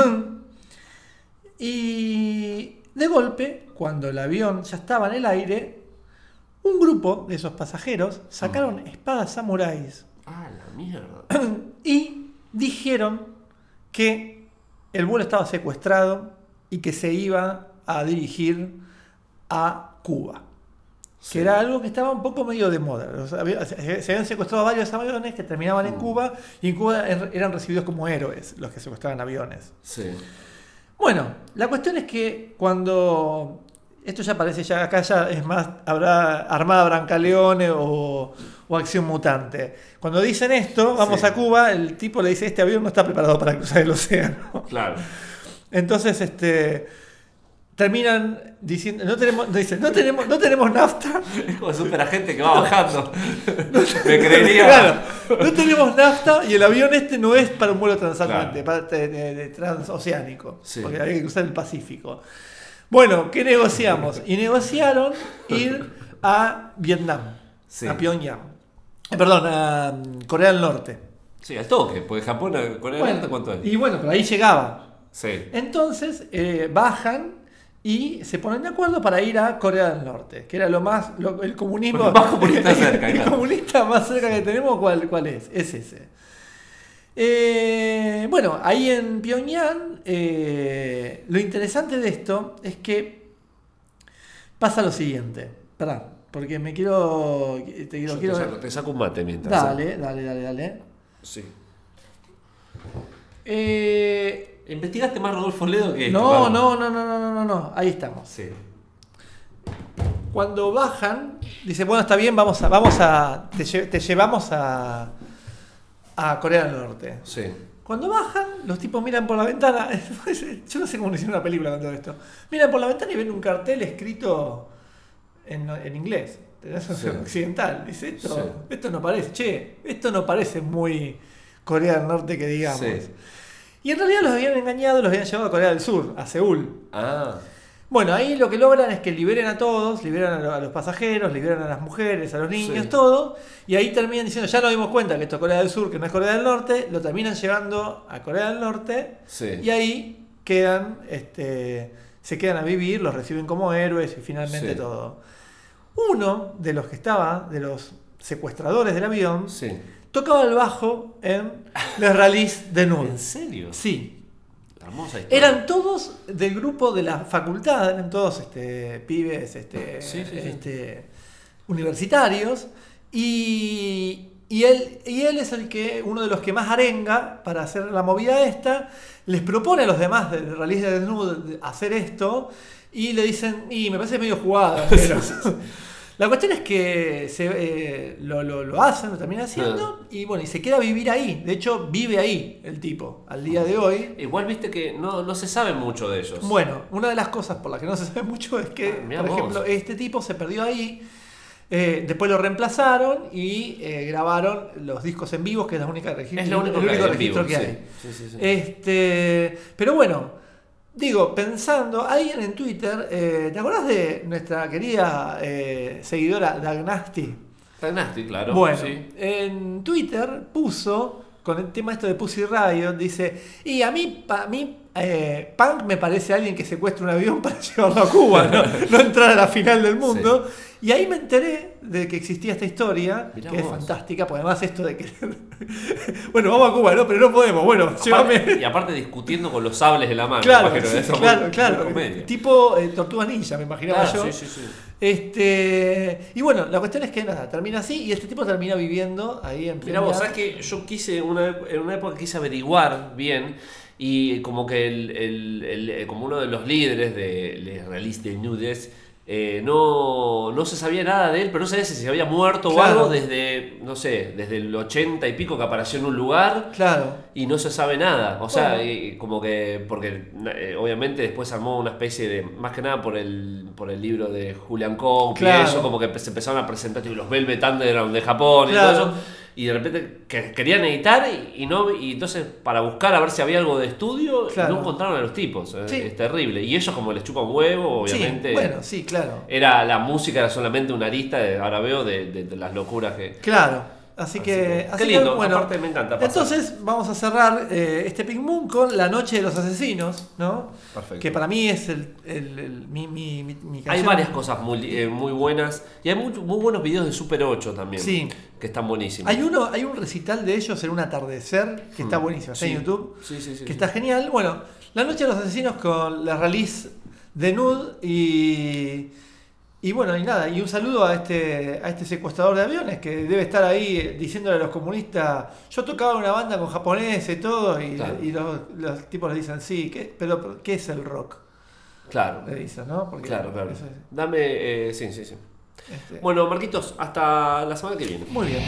y de golpe, cuando el avión ya estaba en el aire, un grupo de esos pasajeros sacaron mm. espadas samuráis. Ah, la mierda. Y dijeron que el vuelo estaba secuestrado y que se iba a dirigir a Cuba. Sí. Que era algo que estaba un poco medio de moda. O sea, había, se, se habían secuestrado varios aviones que terminaban en Cuba y en Cuba er, eran recibidos como héroes los que secuestraban aviones. Sí. Bueno, la cuestión es que cuando... Esto ya parece, ya acá ya es más, habrá Armada Brancaleone o, o Acción Mutante. Cuando dicen esto, vamos sí. a Cuba, el tipo le dice, este avión no está preparado para cruzar el océano. Claro. Entonces, este... terminan diciendo, no tenemos, dicen, no tenemos, no tenemos nafta. Es como super agente que va bajando. Me creería. Claro, no tenemos nafta y el avión este no es para un vuelo transatlántico, claro. para, de, de, de transoceánico, sí. porque hay que cruzar el Pacífico. Bueno, ¿qué negociamos? Y negociaron ir a Vietnam, Sí. a Pyongyang. Eh, perdón, a um, Corea del Norte. Sí, al toque, porque Japón, Corea del Norte, ¿cuánto es? Y bueno, pero ahí llegaba. Sí. Entonces eh, bajan y se ponen de acuerdo para ir a Corea del Norte, que era lo más, lo- el comunismo Lo más comunista cerca, el claro. comunista más cerca que tenemos, ¿cuál, cuál es? Es ese. Eh, bueno, ahí en Pyongyang, eh, lo interesante de esto es que pasa lo siguiente. Pará, porque me quiero. Te, quiero, Yo quiero te, ver. saco, te saco un mate mientras. Dale, dale, dale, dale. Sí. Eh, ¿Investigaste más Rodolfo Ledo que esto? no, Vamos. no, no, no, no, no, no, no. Ahí estamos. Sí. Cuando bajan, dice, bueno, está bien, vamos a, vamos a, te, lle- te llevamos a, a Corea del Norte. Sí. Cuando bajan, los tipos miran por la ventana. Yo no sé cómo hicieron una película con todo esto. Miran por la ventana y ven un cartel escrito en, en inglés. Sí. Occidental. Dice, esto, Sí. esto no parece, che, esto no parece muy Corea del Norte que digamos. Sí. Y en realidad los habían engañado, los habían llevado a Corea del Sur, a Seúl. Ah. Bueno, ahí lo que logran es que liberen a todos, liberan a lo- a los pasajeros, liberan a las mujeres, a los niños, Sí. todo, y ahí terminan diciendo, ya nos dimos cuenta que esto es Corea del Sur, que no es Corea del Norte, lo terminan llevando a Corea del Norte, Sí. y ahí quedan, este, se quedan a vivir, los reciben como héroes y finalmente Sí. todo. Uno de los que estaba, de los secuestradores del avión, Sí. tocaba el bajo en Les Rallies de Nude. ¿En serio? Sí. Hermosa historia. Eran todos del grupo de la facultad, eran todos este, pibes este, Sí, sí, sí. este, universitarios, y, y, él, y él es el que, uno de los que más arenga para hacer la movida esta, les propone a los demás del Rally de Nude hacer esto, y le dicen, y me parece medio jugada, pero... La cuestión es que se, eh, lo, lo, lo hacen, lo terminan haciendo, y bueno, y se queda a vivir ahí. De hecho, vive ahí el tipo, al día de hoy. Igual viste que no, no se sabe mucho de ellos. Bueno, una de las cosas por las que no se sabe mucho es que, Ah, mirá por vos. ejemplo, este tipo se perdió ahí, eh, después lo reemplazaron y eh, grabaron los discos en vivo, que es la única registro, Es lo único el que único hay en registro vivo, que sí. hay. Sí, sí, sí. Este, pero bueno, digo, pensando, alguien en Twitter, eh, ¿te acordás de nuestra querida eh, seguidora Dagnasti? Nasty, claro. Bueno, Sí. en Twitter puso, con el tema esto de Pussy Riot, dice, y a mí, a mí eh, Punk me parece alguien que secuestra un avión para llevarlo a Cuba, no, no entrar a la final del mundo. Y ahí me enteré de que existía esta historia, Mirá que es vos. fantástica, porque además esto de que... bueno, vamos a Cuba, ¿no? Pero no podemos, bueno, llévame... Aparte- y aparte discutiendo con los sables en la mano. Claro, imagino, sí, eso es claro, muy- claro. muy comedia. Tipo eh, Tortuga Ninja, me imaginaba Claro, yo. sí, sí, sí. Este, y bueno, la cuestión es que nada, termina así y este tipo termina viviendo ahí en Mira vos, Pyongyang. sabes que yo quise, una, en una época quise averiguar bien y como que el, el- el- como uno de los líderes de Les Rallies de Nudes, eh, no, no se sabía nada de él, pero no sabía si se había muerto Claro. o algo desde, no sé, desde el ochenta y pico que apareció en un lugar Claro. y no se sabe nada. O sea, Bueno. y como que, porque eh, obviamente después armó una especie de, más que nada por el, por el libro de Julian Cope Claro. y eso, como que se empezaron a presentar tipo, los Velvet Underground de Japón Claro. y todo eso. Y de repente que querían editar y, y no y entonces para buscar a ver si había algo de estudio Claro. no encontraron a los tipos. Es, Sí. es terrible. Y ellos como les chupan huevo, obviamente. Sí, bueno, sí, claro. Era la música era solamente una arista, de, ahora veo, de, de- de las locuras que. Claro. Así Así que, que- así qué que, lindo, bueno, aparte me encanta pasar. entonces vamos a cerrar eh, este Pink Moon con La Noche de los Asesinos, ¿no? Perfecto. Que para mí es el, el- el- mi, mi, mi, mi Hay canción. varias cosas muy, eh, muy buenas y hay muy, muy buenos videos de Super ocho también. Sí. Que están buenísimos. Hay uno, hay un recital de ellos en un atardecer que está buenísimo, está Sí. en YouTube. Sí, sí, sí, que sí. está genial. Bueno, La Noche de los Asesinos con la release de Nude y, y bueno, y nada, y un saludo a este, a este secuestrador de aviones que debe estar ahí diciéndole a los comunistas, yo tocaba en una banda con japoneses y todo, y, Claro. y los, los tipos le dicen, sí, ¿qué, pero ¿qué es el rock? Claro. Le dicen, ¿no? Porque Claro, claro. eso es, Dame. eh, sí, sí, sí. este, Bueno, Marquitos, hasta la semana que viene. muy bien.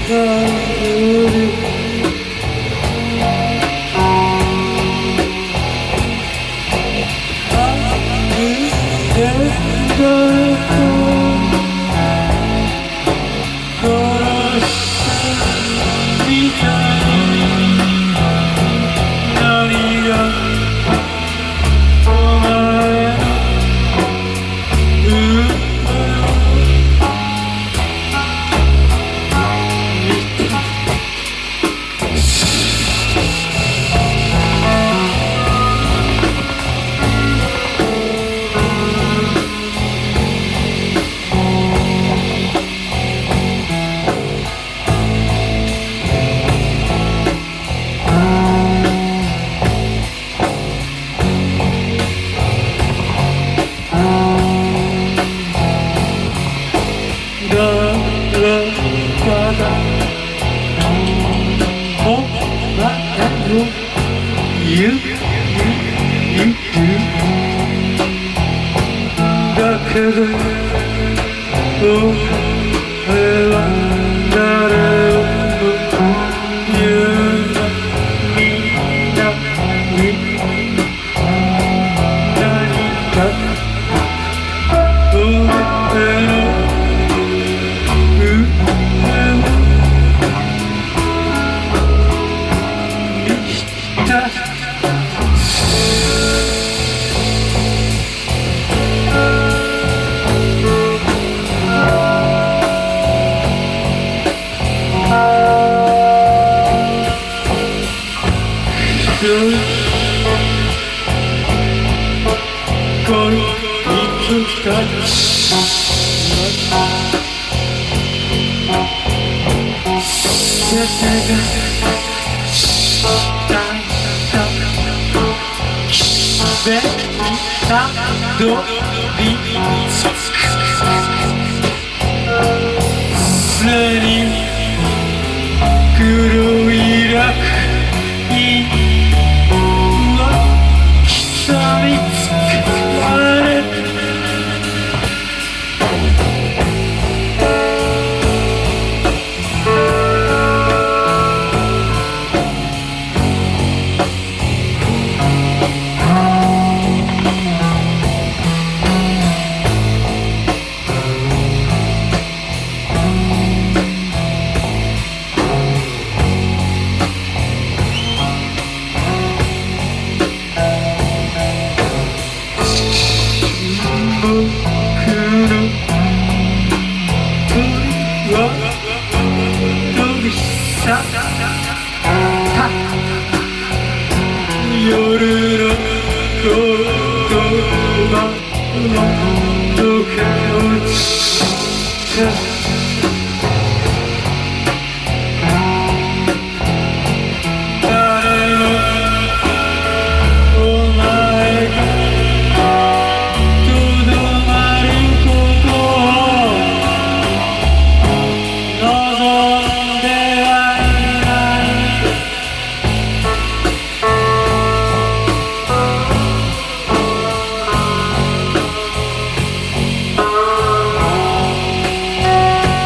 「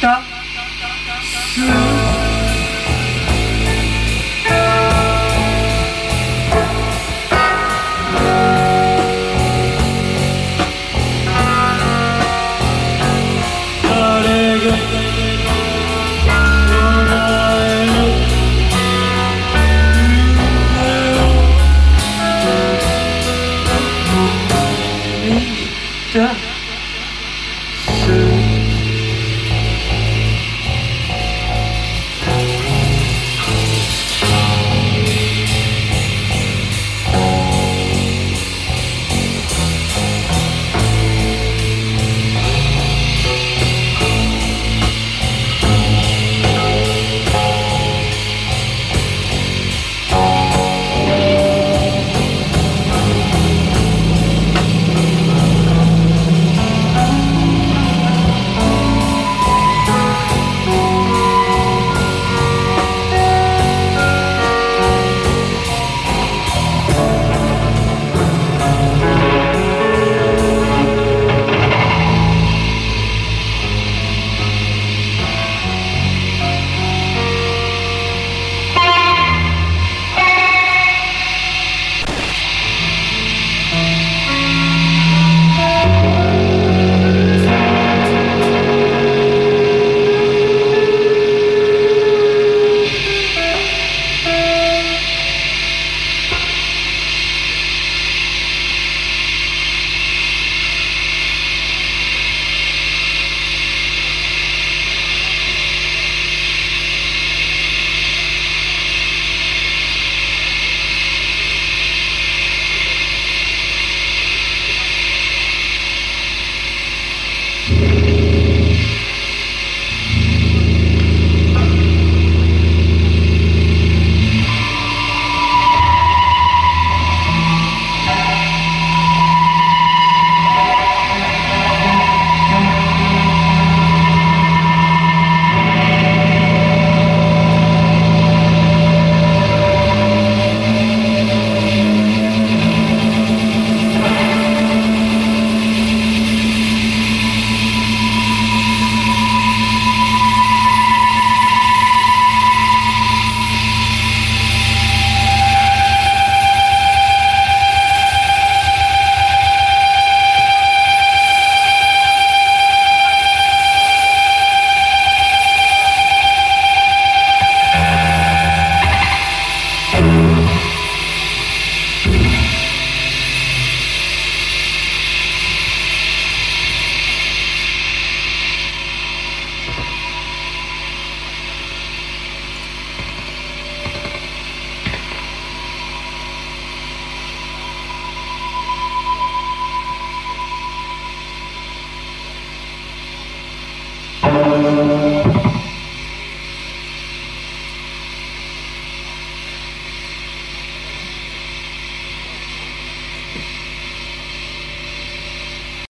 Thank you.